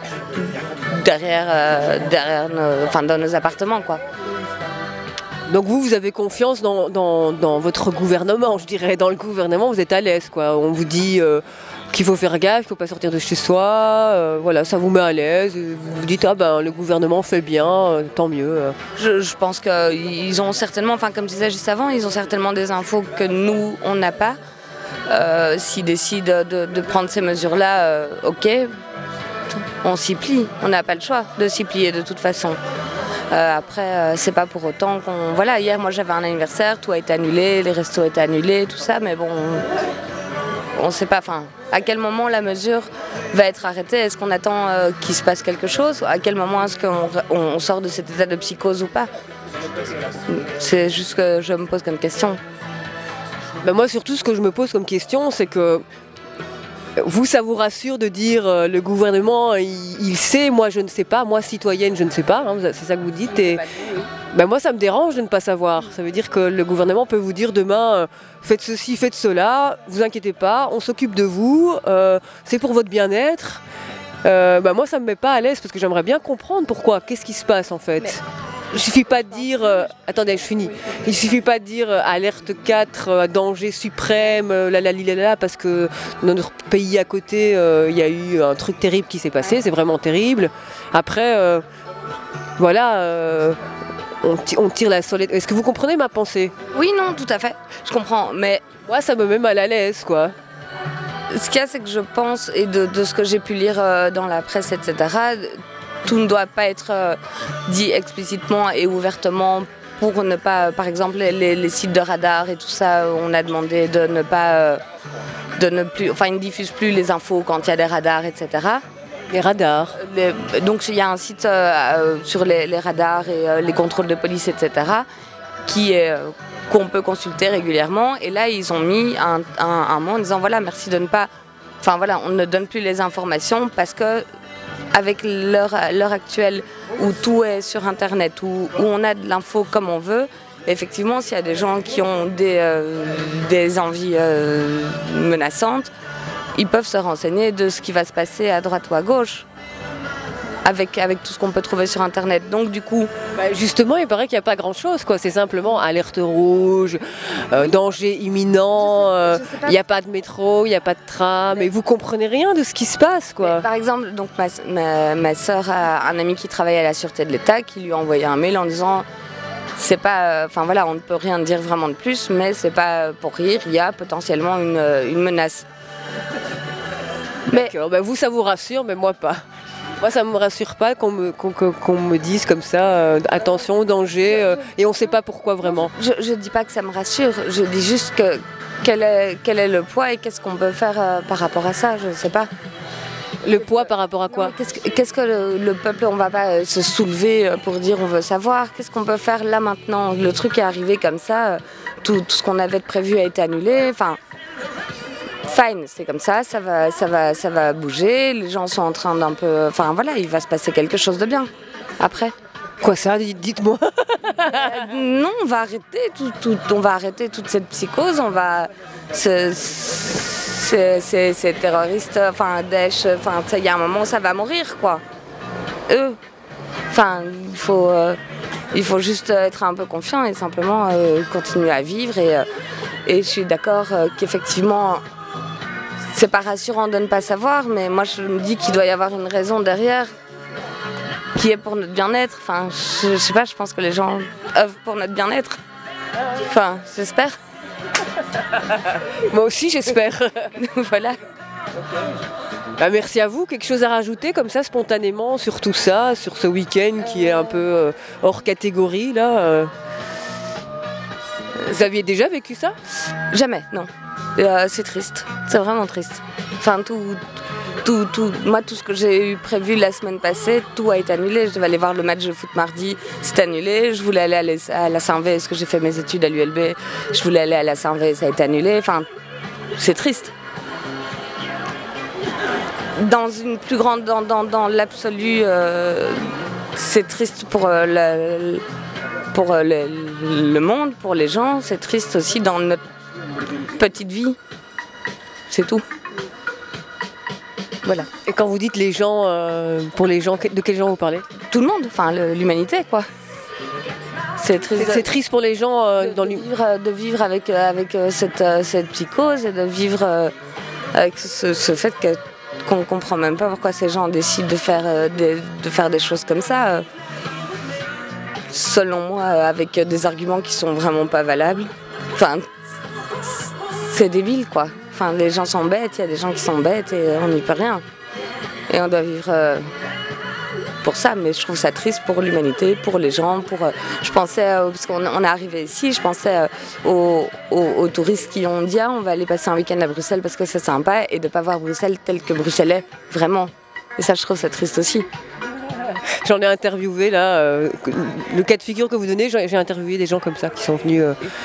dans nos appartements, quoi. Donc vous avez confiance dans votre gouvernement, je dirais. Dans le gouvernement, vous êtes à l'aise, quoi. On vous dit qu'il faut faire gaffe, qu'il ne faut pas sortir de chez soi. Voilà, ça vous met à l'aise. Vous vous dites, le gouvernement fait bien, tant mieux. Je pense qu'ils ont certainement, comme je disais juste avant, ils ont certainement des infos que nous, on n'a pas. S'ils décident de prendre ces mesures-là, ok, on s'y plie. On n'a pas le choix de s'y plier de toute façon. Après, c'est pas pour autant qu'on... Voilà, hier, moi, j'avais un anniversaire, tout a été annulé, les restos étaient annulés, tout ça, mais bon, on sait pas, à quel moment la mesure va être arrêtée? Est-ce qu'on attend qu'il se passe quelque chose? À quel moment est-ce qu'on sort de cet état de psychose ou pas? C'est juste que je me pose comme question. Moi, surtout, ce que je me pose comme question, c'est que vous, ça vous rassure de dire le gouvernement, il sait, moi je ne sais pas, moi citoyenne je ne sais pas, hein, c'est ça que vous dites. Et moi ça me dérange de ne pas savoir. Ça veut dire que le gouvernement peut vous dire demain, faites ceci, faites cela, vous inquiétez pas, on s'occupe de vous, c'est pour votre bien-être. Moi ça me met pas à l'aise parce que j'aimerais bien comprendre pourquoi, qu'est-ce qui se passe en fait. Il suffit pas de dire, attendez, je finis. Il suffit pas de dire alerte 4, danger suprême, parce que dans notre pays à côté, il y a eu un truc terrible qui s'est passé, c'est vraiment terrible. Après, on tire la sonnette. Est-ce que vous comprenez ma pensée? Oui, non, tout à fait, je comprends, mais... Moi, ça me met mal à l'aise, quoi. Ce qu'il y a, c'est que je pense, et de ce que j'ai pu lire dans la presse, etc., tout ne doit pas être dit explicitement et ouvertement pour ne pas, par exemple, les sites de radar et tout ça, on a demandé de ne plus, ils ne diffusent plus les infos quand il y a des radars, etc. Les radars. Donc il y a un site sur les radars et les contrôles de police, etc. Qu'on peut consulter régulièrement. Et là, ils ont mis un mot en disant voilà, merci de ne pas, on ne donne plus les informations parce que avec l'heure actuelle où tout est sur Internet, où on a de l'info comme on veut, effectivement, s'il y a des gens qui ont des envies menaçantes, ils peuvent se renseigner de ce qui va se passer à droite ou à gauche, avec tout ce qu'on peut trouver sur Internet. Donc du coup... justement, il paraît qu'il n'y a pas grand-chose, quoi. C'est simplement alerte rouge, danger imminent, il n'y a pas de métro, il n'y a pas de tram, et vous comprenez rien de ce qui se passe, quoi. Par exemple, donc ma sœur a un ami qui travaille à la Sûreté de l'État qui lui a envoyé un mail en disant c'est pas... on ne peut rien dire vraiment de plus, mais c'est pas pour rire, il y a potentiellement une menace. D'accord, vous, ça vous rassure, mais moi pas. Moi, ça ne me rassure pas qu'on me dise comme ça, attention, danger, et on ne sait pas pourquoi vraiment. Je ne dis pas que ça me rassure, je dis juste que quel est le poids et qu'est-ce qu'on peut faire par rapport à ça, je ne sais pas. Le poids par rapport à quoi? Qu'est-ce que le peuple, on ne va pas se soulever pour dire on veut savoir, qu'est-ce qu'on peut faire là maintenant? Le truc est arrivé comme ça, tout ce qu'on avait prévu a été annulé, enfin... Fine, c'est comme ça va bouger, les gens sont en train d'un peu... Enfin voilà, il va se passer quelque chose de bien, après. Quoi ça? Dites-moi. Non, on va arrêter toute cette psychose, on va... Ces terroristes, enfin Daesh, enfin il y a un moment où ça va mourir, quoi. Eux. Enfin, il faut juste être un peu confiant et simplement continuer à vivre et je suis d'accord qu'effectivement... C'est pas rassurant de ne pas savoir, mais moi je me dis qu'il doit y avoir une raison derrière qui est pour notre bien-être. Enfin, je sais pas, je pense que les gens œuvrent pour notre bien-être. Enfin, j'espère. Moi aussi, j'espère. Voilà. Bah, merci à vous. Quelque chose à rajouter comme ça, spontanément, sur tout ça, sur ce week-end qui est un peu hors catégorie, là Vous aviez déjà vécu ça? Jamais, non. C'est triste, c'est vraiment triste. Enfin, moi, tout ce que j'ai eu prévu la semaine passée, tout a été annulé. Je devais aller voir le match de foot mardi, c'est annulé. Je voulais aller à la Saint-V, parce que j'ai fait mes études à l'ULB. Je voulais aller à la Saint-V, ça a été annulé. Enfin, c'est triste. Dans une plus grande, dans l'absolu, c'est triste pour le monde, pour les gens. C'est triste aussi dans notre petite vie, c'est tout. Voilà. Et quand vous dites les gens, pour les gens, de quels gens vous parlez? Tout le monde, enfin l'humanité, quoi. C'est triste. C'est triste pour les gens de vivre avec cette psychose et de vivre avec ce fait qu'on ne comprend même pas pourquoi ces gens décident de faire des choses comme ça. Selon moi, avec des arguments qui sont vraiment pas valables. Enfin, c'est débile, quoi. Enfin, les gens sont bêtes, il y a des gens qui sont bêtes et on n'y peut rien. Et on doit vivre pour ça, mais je trouve ça triste pour l'humanité, pour les gens, je pensais, parce qu'on est arrivé ici, je pensais aux touristes qui ont dit on va aller passer un week-end à Bruxelles parce que c'est sympa, et de ne pas voir Bruxelles tel que Bruxelles est, vraiment. Et ça, je trouve ça triste aussi. J'en ai interviewé là, le cas de figure que vous donnez, j'ai interviewé des gens comme ça qui sont venus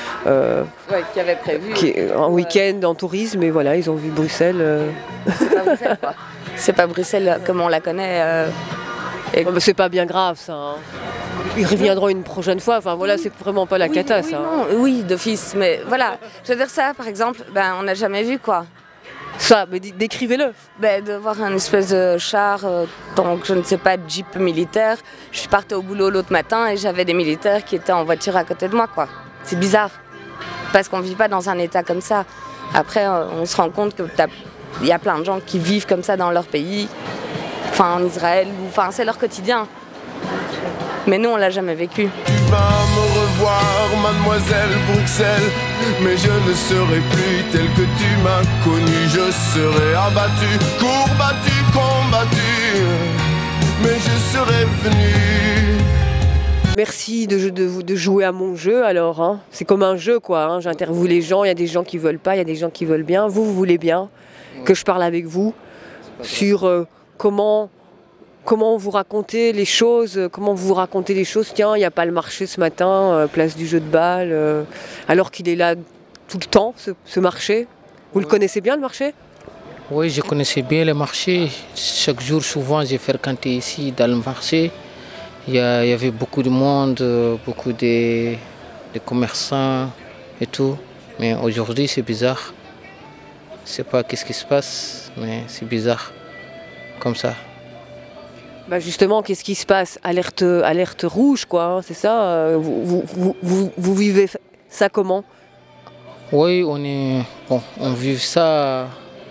qui avaient prévu un week-end en tourisme, et voilà, ils ont vu Bruxelles. C'est pas Bruxelles, quoi. C'est pas Bruxelles comme on la connaît. C'est pas bien grave, ça. Hein. Ils reviendront une prochaine fois. Enfin voilà, c'est vraiment pas la cata, ça. Non, oui, d'office, mais voilà. Je veux dire ça, par exemple, on n'a jamais vu, quoi. Ça, mais décrivez-le. De voir un espèce de char, donc je ne sais pas, jeep militaire. Je partais au boulot l'autre matin et j'avais des militaires qui étaient en voiture à côté de moi, quoi. C'est bizarre, parce qu'on ne vit pas dans un état comme ça. Après, on se rend compte qu'il y a plein de gens qui vivent comme ça dans leur pays, enfin en Israël, enfin c'est leur quotidien. Mais nous, on l'a jamais vécu. Tu vas me revoir, mademoiselle Bruxelles, mais je ne serai plus tel que tu m'as connu. Je serai abattu, courbattu, combattu, mais je serai venu. Merci de jouer à mon jeu, alors. Hein. C'est comme un jeu, quoi. Hein. J'interviewe les gens, il y a des gens qui veulent pas, il y a des gens qui veulent bien. Vous voulez bien que je parle avec vous sur comment vous racontez les choses, Tiens, il n'y a pas le marché ce matin, place du jeu de balle, alors qu'il est là tout le temps, ce marché. Vous le connaissez bien, le marché? Oui, je connaissais bien le marché. Chaque jour, souvent, j'ai fréquenté ici, dans le marché. Il y avait beaucoup de monde, beaucoup de commerçants et tout. Mais aujourd'hui, c'est bizarre. Je ne sais pas qu'est-ce qui se passe, mais c'est bizarre, comme ça. Justement, qu'est-ce qui se passe? Alerte rouge, quoi, hein, c'est ça? Vous vivez ça comment? Oui, on vit ça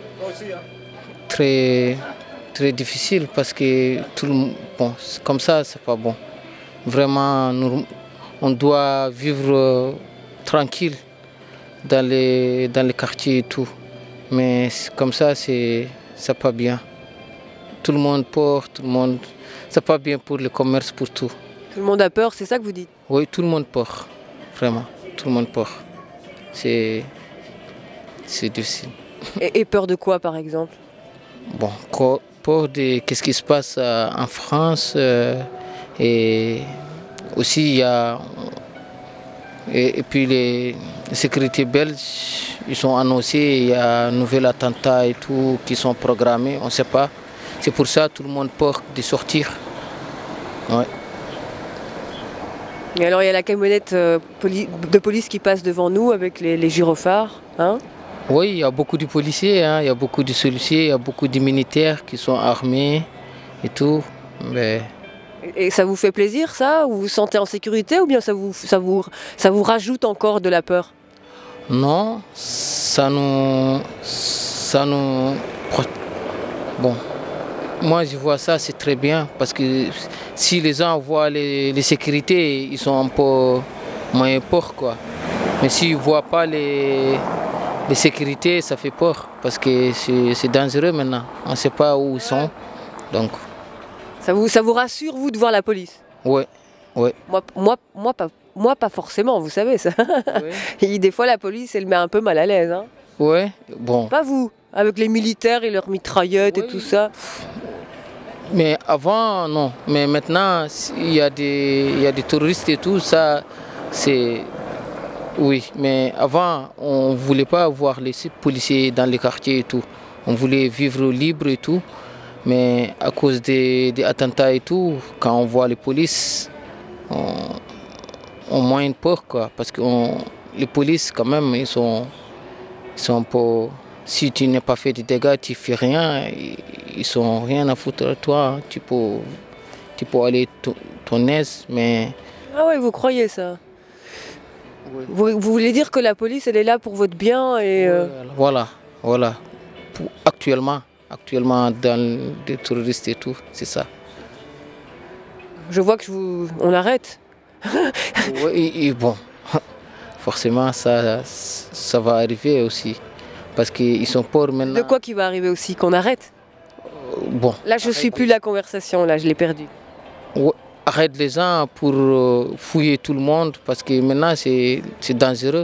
très, très difficile parce que comme ça, c'est pas bon. Vraiment, on doit vivre tranquille dans les quartiers et tout. Mais comme ça, c'est pas bien. tout le monde peur, tout le monde... C'est pas bien pour le commerce, pour tout. Tout le monde a peur, c'est ça que vous dites? Oui, tout le monde peur, vraiment, tout le monde peur. C'est difficile. Et peur de quoi, par exemple? Bon, peur de qu'est-ce qui se passe en France et aussi il y a... Et puis les sécurités belges, ils ont annoncé il y a un nouvel attentat et tout qui sont programmés, on ne sait pas. C'est pour ça que tout le monde peur de sortir. Ouais. Et alors il y a la camionnette de police qui passe devant nous avec les gyrophares, hein? Oui, il y a beaucoup de policiers, hein, il y a beaucoup de policiers, il y a beaucoup de militaires qui sont armés et tout. Mais... Et ça vous fait plaisir ça? Vous vous sentez en sécurité ou bien ça vous rajoute encore de la peur? Non, ça nous... Bon, moi je vois ça, c'est très bien parce que si les gens voient les sécurités, ils sont un peu moins peur quoi. Mais s'ils ne voient pas les sécurités, ça fait peur parce que c'est dangereux maintenant. On ne sait pas où ils sont. Donc... Ça vous rassure, vous, de voir la police? Oui, oui. Moi, pas forcément, vous savez ça. Ouais. Et des fois, la police, elle met un peu mal à l'aise. Hein. Oui, bon. Pas vous, avec les militaires et leurs mitraillettes et tout ça. Mais avant, non. Mais maintenant, il y a des terroristes et tout, ça, c'est... Oui, mais avant, on ne voulait pas voir les policiers dans les quartiers et tout. On voulait vivre libre et tout. Mais à cause des attentats et tout, quand on voit les polices, on moins peur quoi. Parce que les polices quand même, ils sont un peu... Si tu n'as pas fait de dégâts, tu ne fais rien, ils sont rien à foutre de toi. Tu peux aller ton aise, mais... Ah ouais, vous croyez ça? Oui. Vous voulez dire que la police, elle est là pour votre bien et... Voilà. Actuellement, dans les terroristes et tout, c'est ça. Je vois que on arrête. Oui, et bon, forcément, ça va arriver aussi. Parce qu'ils sont pauvres maintenant. De quoi qui va arriver aussi? Qu'on arrête? Bon. Là, je ne suis plus la conversation, là, je l'ai perdue. Ouais, arrête les gens pour fouiller tout le monde, parce que maintenant, c'est dangereux.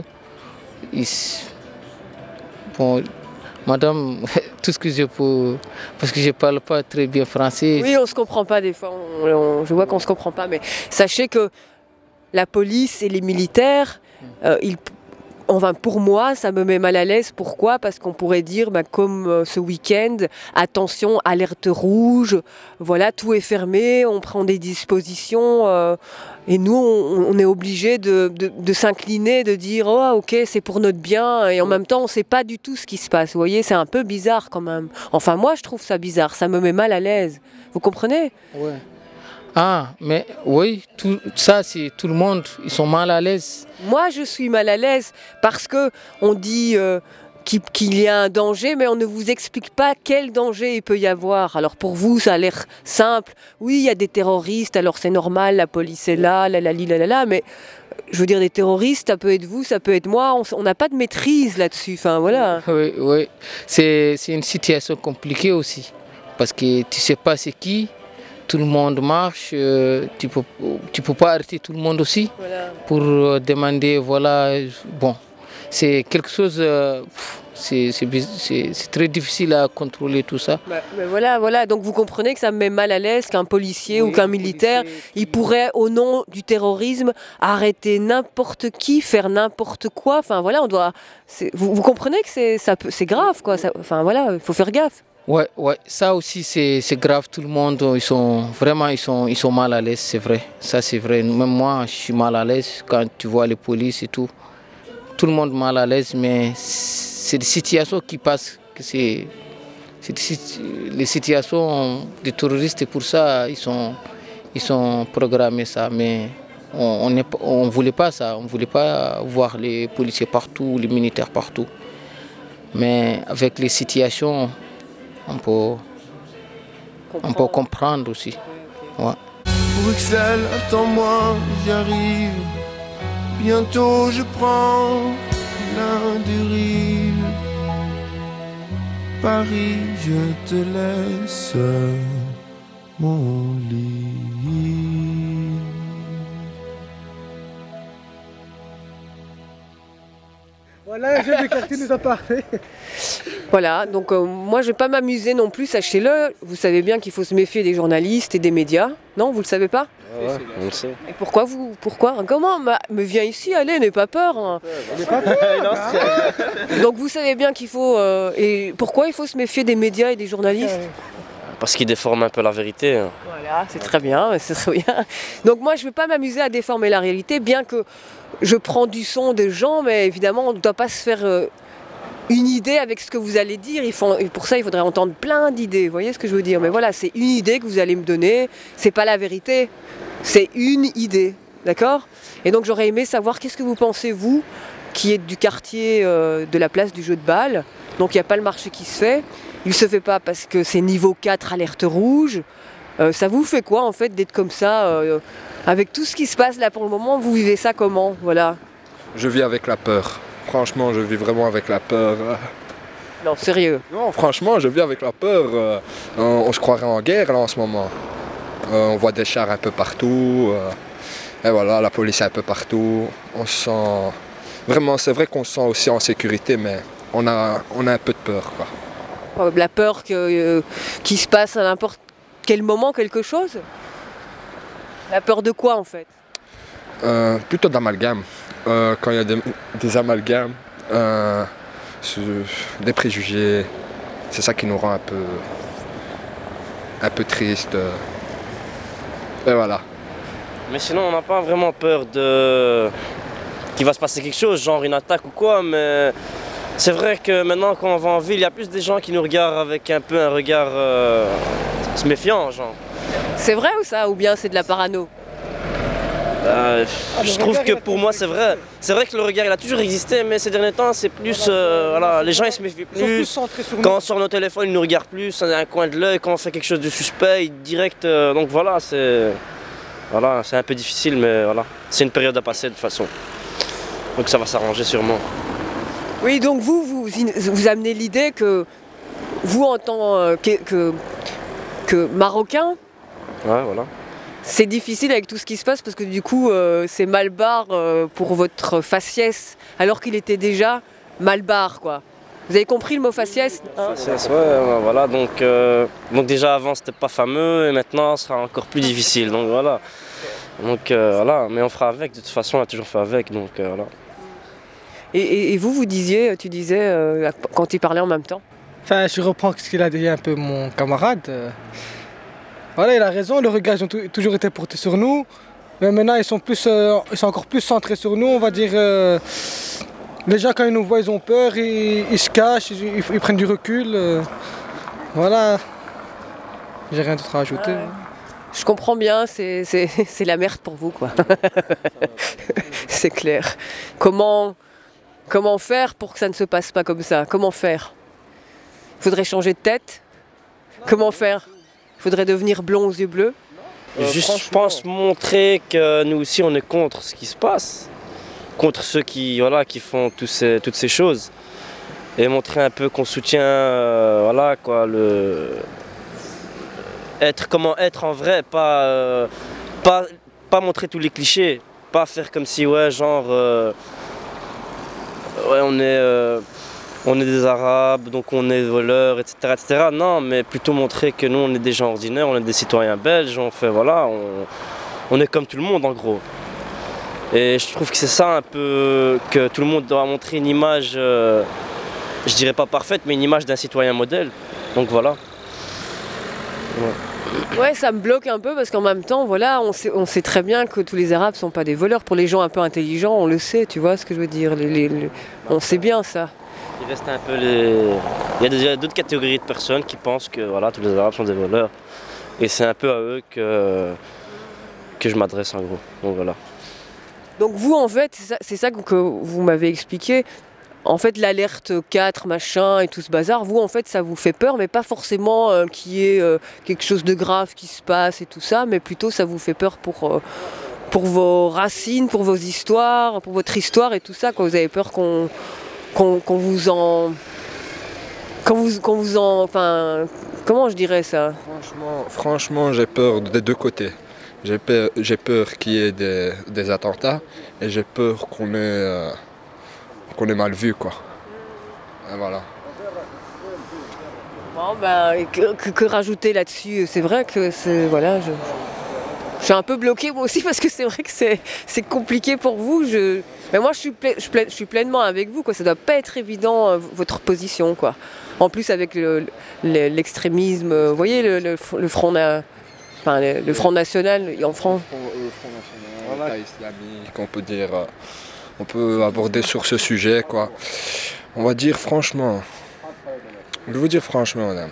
Bon, madame, tout ce que je peux... Parce que je ne parle pas très bien français. Oui, on ne se comprend pas des fois. Je vois qu'on ne se comprend pas. Mais sachez que la police et les militaires, pour moi, ça me met mal à l'aise. Pourquoi? Parce qu'on pourrait dire, comme ce week-end, attention, alerte rouge, voilà, tout est fermé, on prend des dispositions. Et nous, on est obligé de s'incliner, de dire « Oh, ok, c'est pour notre bien ». Et en même temps, on ne sait pas du tout ce qui se passe. Vous voyez, c'est un peu bizarre quand même. Enfin, moi, je trouve ça bizarre. Ça me met mal à l'aise. Vous comprenez? Oui. Ah, mais oui, tout ça, c'est tout le monde. Ils sont mal à l'aise. Moi, je suis mal à l'aise parce qu'on dit qu'il y a un danger, mais on ne vous explique pas quel danger il peut y avoir. Alors pour vous, ça a l'air simple. Oui, il y a des terroristes, alors c'est normal, la police est là, mais je veux dire, des terroristes, ça peut être vous, ça peut être moi, on n'a pas de maîtrise là-dessus. Enfin, voilà. Oui. C'est une situation compliquée aussi, parce que tu ne sais pas c'est qui. Tout le monde marche, tu peux pas arrêter tout le monde aussi, voilà. Pour demander, voilà, bon, c'est quelque chose, c'est très difficile à contrôler tout ça. Mais voilà, donc vous comprenez que ça me met mal à l'aise qu'un policier ou qu'un militaire, il pourrait, au nom du terrorisme, arrêter n'importe qui, faire n'importe quoi, enfin voilà, on doit, vous comprenez que c'est grave, quoi, enfin voilà, il faut faire gaffe. Ouais, ça aussi c'est grave, tout le monde, ils sont mal à l'aise, c'est vrai, ça c'est vrai, même moi je suis mal à l'aise quand tu vois les polices et tout, le monde mal à l'aise, mais c'est des situations qui passent, les situations des terroristes, et pour ça ils sont programmés ça, mais on voulait pas ça, on voulait pas voir les policiers partout, les militaires partout, mais avec les situations, on peut comprendre aussi. Ouais. Bruxelles, attends-moi, j'arrive. Bientôt je prends la dérive. Paris, je te laisse mon lit. Voilà, j'ai vu qu'elle nous a parlé. Voilà, donc moi je vais pas m'amuser non plus, sachez-le. Vous savez bien qu'il faut se méfier des journalistes et des médias. Non, vous le savez pas? Ouais, on le sait. Et pourquoi Comment me viens ici, allez, n'aie pas peur. Hein. N'aie pas peur. Donc vous savez bien qu'il faut... et pourquoi il faut se méfier des médias et des journalistes? Parce qu'ils déforment un peu la vérité. Hein. Voilà, c'est très bien, c'est très bien. Donc moi je ne vais pas m'amuser à déformer la réalité, bien que je prends du son des gens, mais évidemment on ne doit pas se faire une idée avec ce que vous allez dire. Et pour ça il faudrait entendre plein d'idées, vous voyez ce que je veux dire? Mais voilà, c'est une idée que vous allez me donner, c'est pas la vérité, c'est une idée, d'accord? Et donc j'aurais aimé savoir qu'est-ce que vous pensez, vous, qui êtes du quartier de la place du jeu de balle. Donc il n'y a pas le marché qui se fait. Il ne se fait pas parce que c'est niveau 4, alerte rouge. Ça vous fait quoi en fait d'être comme ça avec tout ce qui se passe là pour le moment? Vous vivez ça comment? Voilà. Je vis avec la peur. Franchement, je vis vraiment avec la peur. Non, sérieux? Non, franchement, je vis avec la peur. On se croirait en guerre là en ce moment. On voit des chars un peu partout. Et voilà, la police est un peu partout. On se sent... Vraiment, c'est vrai qu'on se sent aussi en sécurité, mais on a un peu de peur, quoi. La peur qu'il se passe à n'importe quel moment quelque chose? La peur de quoi en fait? Plutôt d'amalgame. Quand il y a des amalgames, des préjugés, c'est ça qui nous rend un peu triste. Et voilà. Mais sinon, on n'a pas vraiment peur qu'il va se passer quelque chose, genre une attaque ou quoi, mais c'est vrai que maintenant, quand on va en ville, il y a plus des gens qui nous regardent avec un peu un regard se méfiant, genre. C'est vrai ou ça? Ou bien c'est de la parano? Je trouve que pour moi c'est vrai. C'est vrai que le regard il a toujours existé, mais ces derniers temps c'est plus voilà, les gens ils se méfient plus. Quand on sort nos téléphones ils nous regardent plus, on a un coin de l'œil, quand on fait quelque chose de suspect, direct. Donc voilà, c'est un peu difficile, mais voilà, c'est une période à passer de toute façon. Donc ça va s'arranger sûrement. Oui, donc vous amenez l'idée que vous en tant que Marocain. Ouais, voilà. C'est difficile avec tout ce qui se passe parce que du coup c'est mal barre pour votre faciès alors qu'il était déjà mal barre quoi. Vous avez compris le mot faciès hein? Faciès, ouais, voilà, donc déjà avant c'était pas fameux et maintenant ce sera encore plus difficile, donc voilà. Donc voilà, mais on fera avec, de toute façon on a toujours fait avec, donc voilà. Et vous disais quand il parlait en même temps? Enfin je reprends ce qu'il a dit un peu mon camarade. Voilà, il a raison, le regard ils ont toujours été portés sur nous, mais maintenant ils sont encore plus centrés sur nous, on va dire. Les gens quand ils nous voient ils ont peur, ils se cachent, ils prennent du recul. Voilà, j'ai rien d'autre à ajouter. Je comprends bien, c'est la merde pour vous quoi. C'est clair. Comment faire pour que ça ne se passe pas comme ça? Comment faire? Il faudrait changer de tête? Comment faire? Il faudrait devenir blond aux yeux bleus? Juste, je pense, montrer que nous aussi on est contre ce qui se passe, contre ceux qui font toutes ces choses, et montrer un peu qu'on soutient, voilà quoi, comment être en vrai, pas montrer tous les clichés, pas faire comme si ouais genre ouais on est des Arabes, donc on est voleurs, etc., etc. Non, mais plutôt montrer que nous, on est des gens ordinaires, on est des citoyens belges, on fait, voilà, on est comme tout le monde, en gros. Et je trouve que c'est ça un peu, que tout le monde doit montrer une image, je dirais pas parfaite, mais une image d'un citoyen modèle. Donc voilà. Ouais, ça me bloque un peu parce qu'en même temps, voilà, on sait très bien que tous les Arabes sont pas des voleurs. Pour les gens un peu intelligents, on le sait, tu vois ce que je veux dire. On sait bien ça. Il reste un peu il y a d'autres catégories de personnes qui pensent que voilà, tous les Arabes sont des voleurs. Et c'est un peu à eux que je m'adresse en gros. Donc voilà. Donc vous en fait, c'est ça que vous m'avez expliqué. En fait, l'alerte 4, machin et tout ce bazar, vous en fait ça vous fait peur, mais pas forcément qu'il y ait quelque chose de grave qui se passe et tout ça, mais plutôt ça vous fait peur pour vos racines, pour vos histoires, pour votre histoire et tout ça, quoi. Vous avez peur qu'on vous en... Enfin, comment je dirais ça? Franchement, j'ai peur des deux côtés. J'ai peur qu'il y ait des attentats et j'ai peur qu'on ait mal vu, quoi. Et voilà. Bon, que rajouter là-dessus? C'est vrai que voilà, je suis un peu bloquée moi aussi parce que c'est vrai que c'est compliqué pour vous. Mais moi, je suis pleinement avec vous, quoi. Ça doit pas être évident votre position, quoi. En plus avec l'extrémisme, vous voyez le Front National en France. Le Front National, l'État islamique, on peut dire, on peut aborder sur ce sujet, quoi. On va dire franchement, je vais vous dire franchement, madame,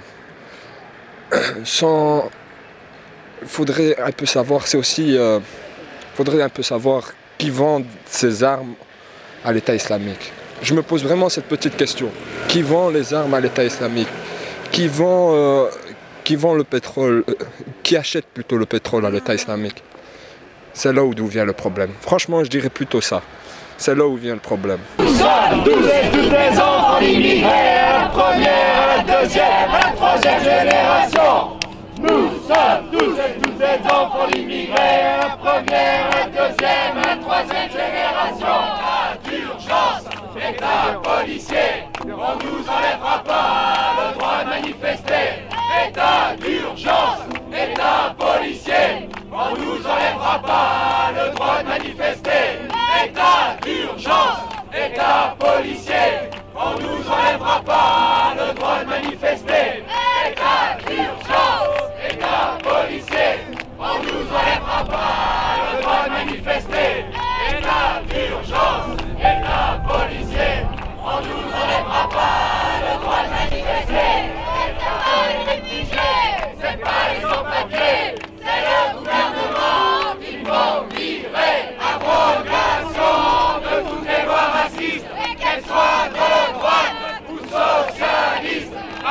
il faudrait un peu savoir, faudrait un peu savoir qui vend ces armes à l'État islamique. Je me pose vraiment cette petite question. Qui vend les armes à l'État islamique? Qui vend le pétrole? Qui achète plutôt le pétrole à l'État islamique? C'est là d'où vient le problème. Franchement, je dirais plutôt ça. C'est là où vient le problème. Nous sommes tous et toutes les enfants d'immigrés, à la première, à la deuxième, à la troisième génération. Nous sommes tous et toutes les enfants d'immigrés, à la première, à la deuxième, à la troisième génération. État d'urgence, État policier, on nous enlèvera pas le droit de manifester. État d'urgence, État policier, on nous enlèvera pas le droit de manifester. État d'urgence, État policier, on nous enlèvera pas le droit de manifester. État d'urgence, État policier, on nous enlèvera pas le droit de manifester. État d'urgence, État policier, on nous enlèvera pas le droit de manifester. C'est pas les réfugiés, c'est pas les sans-papiers, c'est le gouvernement qu'il faut virer. Abrogation de toutes les lois racistes, qu'elles soient de droite ou socialistes.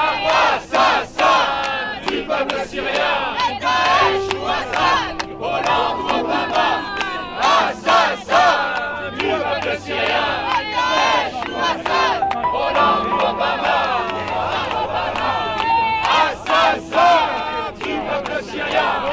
Assassin du peuple syrien, Daesh ou Assad, Hollande ou Obama. Assassin du peuple syrien, Daesh ou Assad, Hollande ou Obama. Assassin du peuple syrien.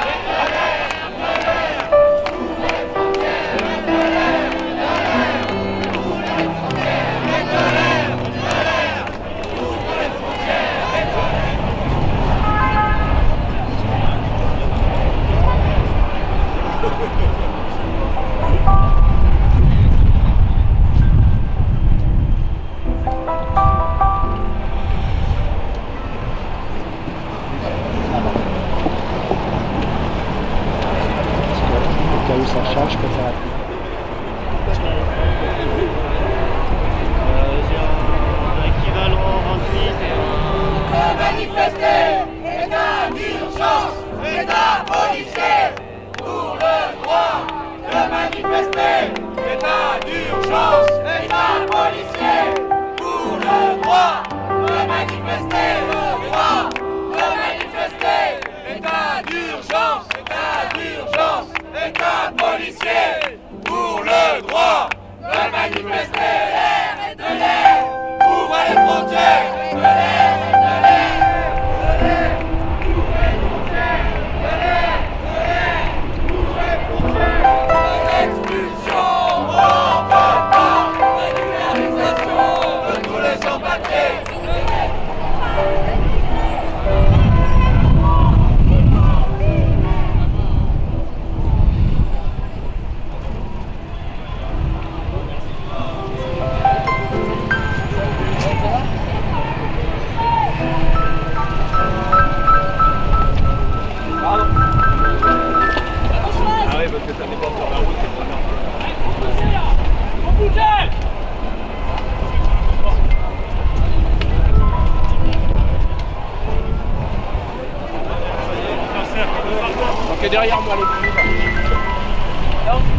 Ça charge que ça. Manifester, État d'urgence, État policier, pour le droit de manifester. État d'urgence, État policier, pour le droit de manifester. Le droit de manifester. État d'urgence, État policier, pour le droit de manifester. L'air et de l'air, ouvrez les frontières, de l'air et de l'air. Ok, derrière moi, les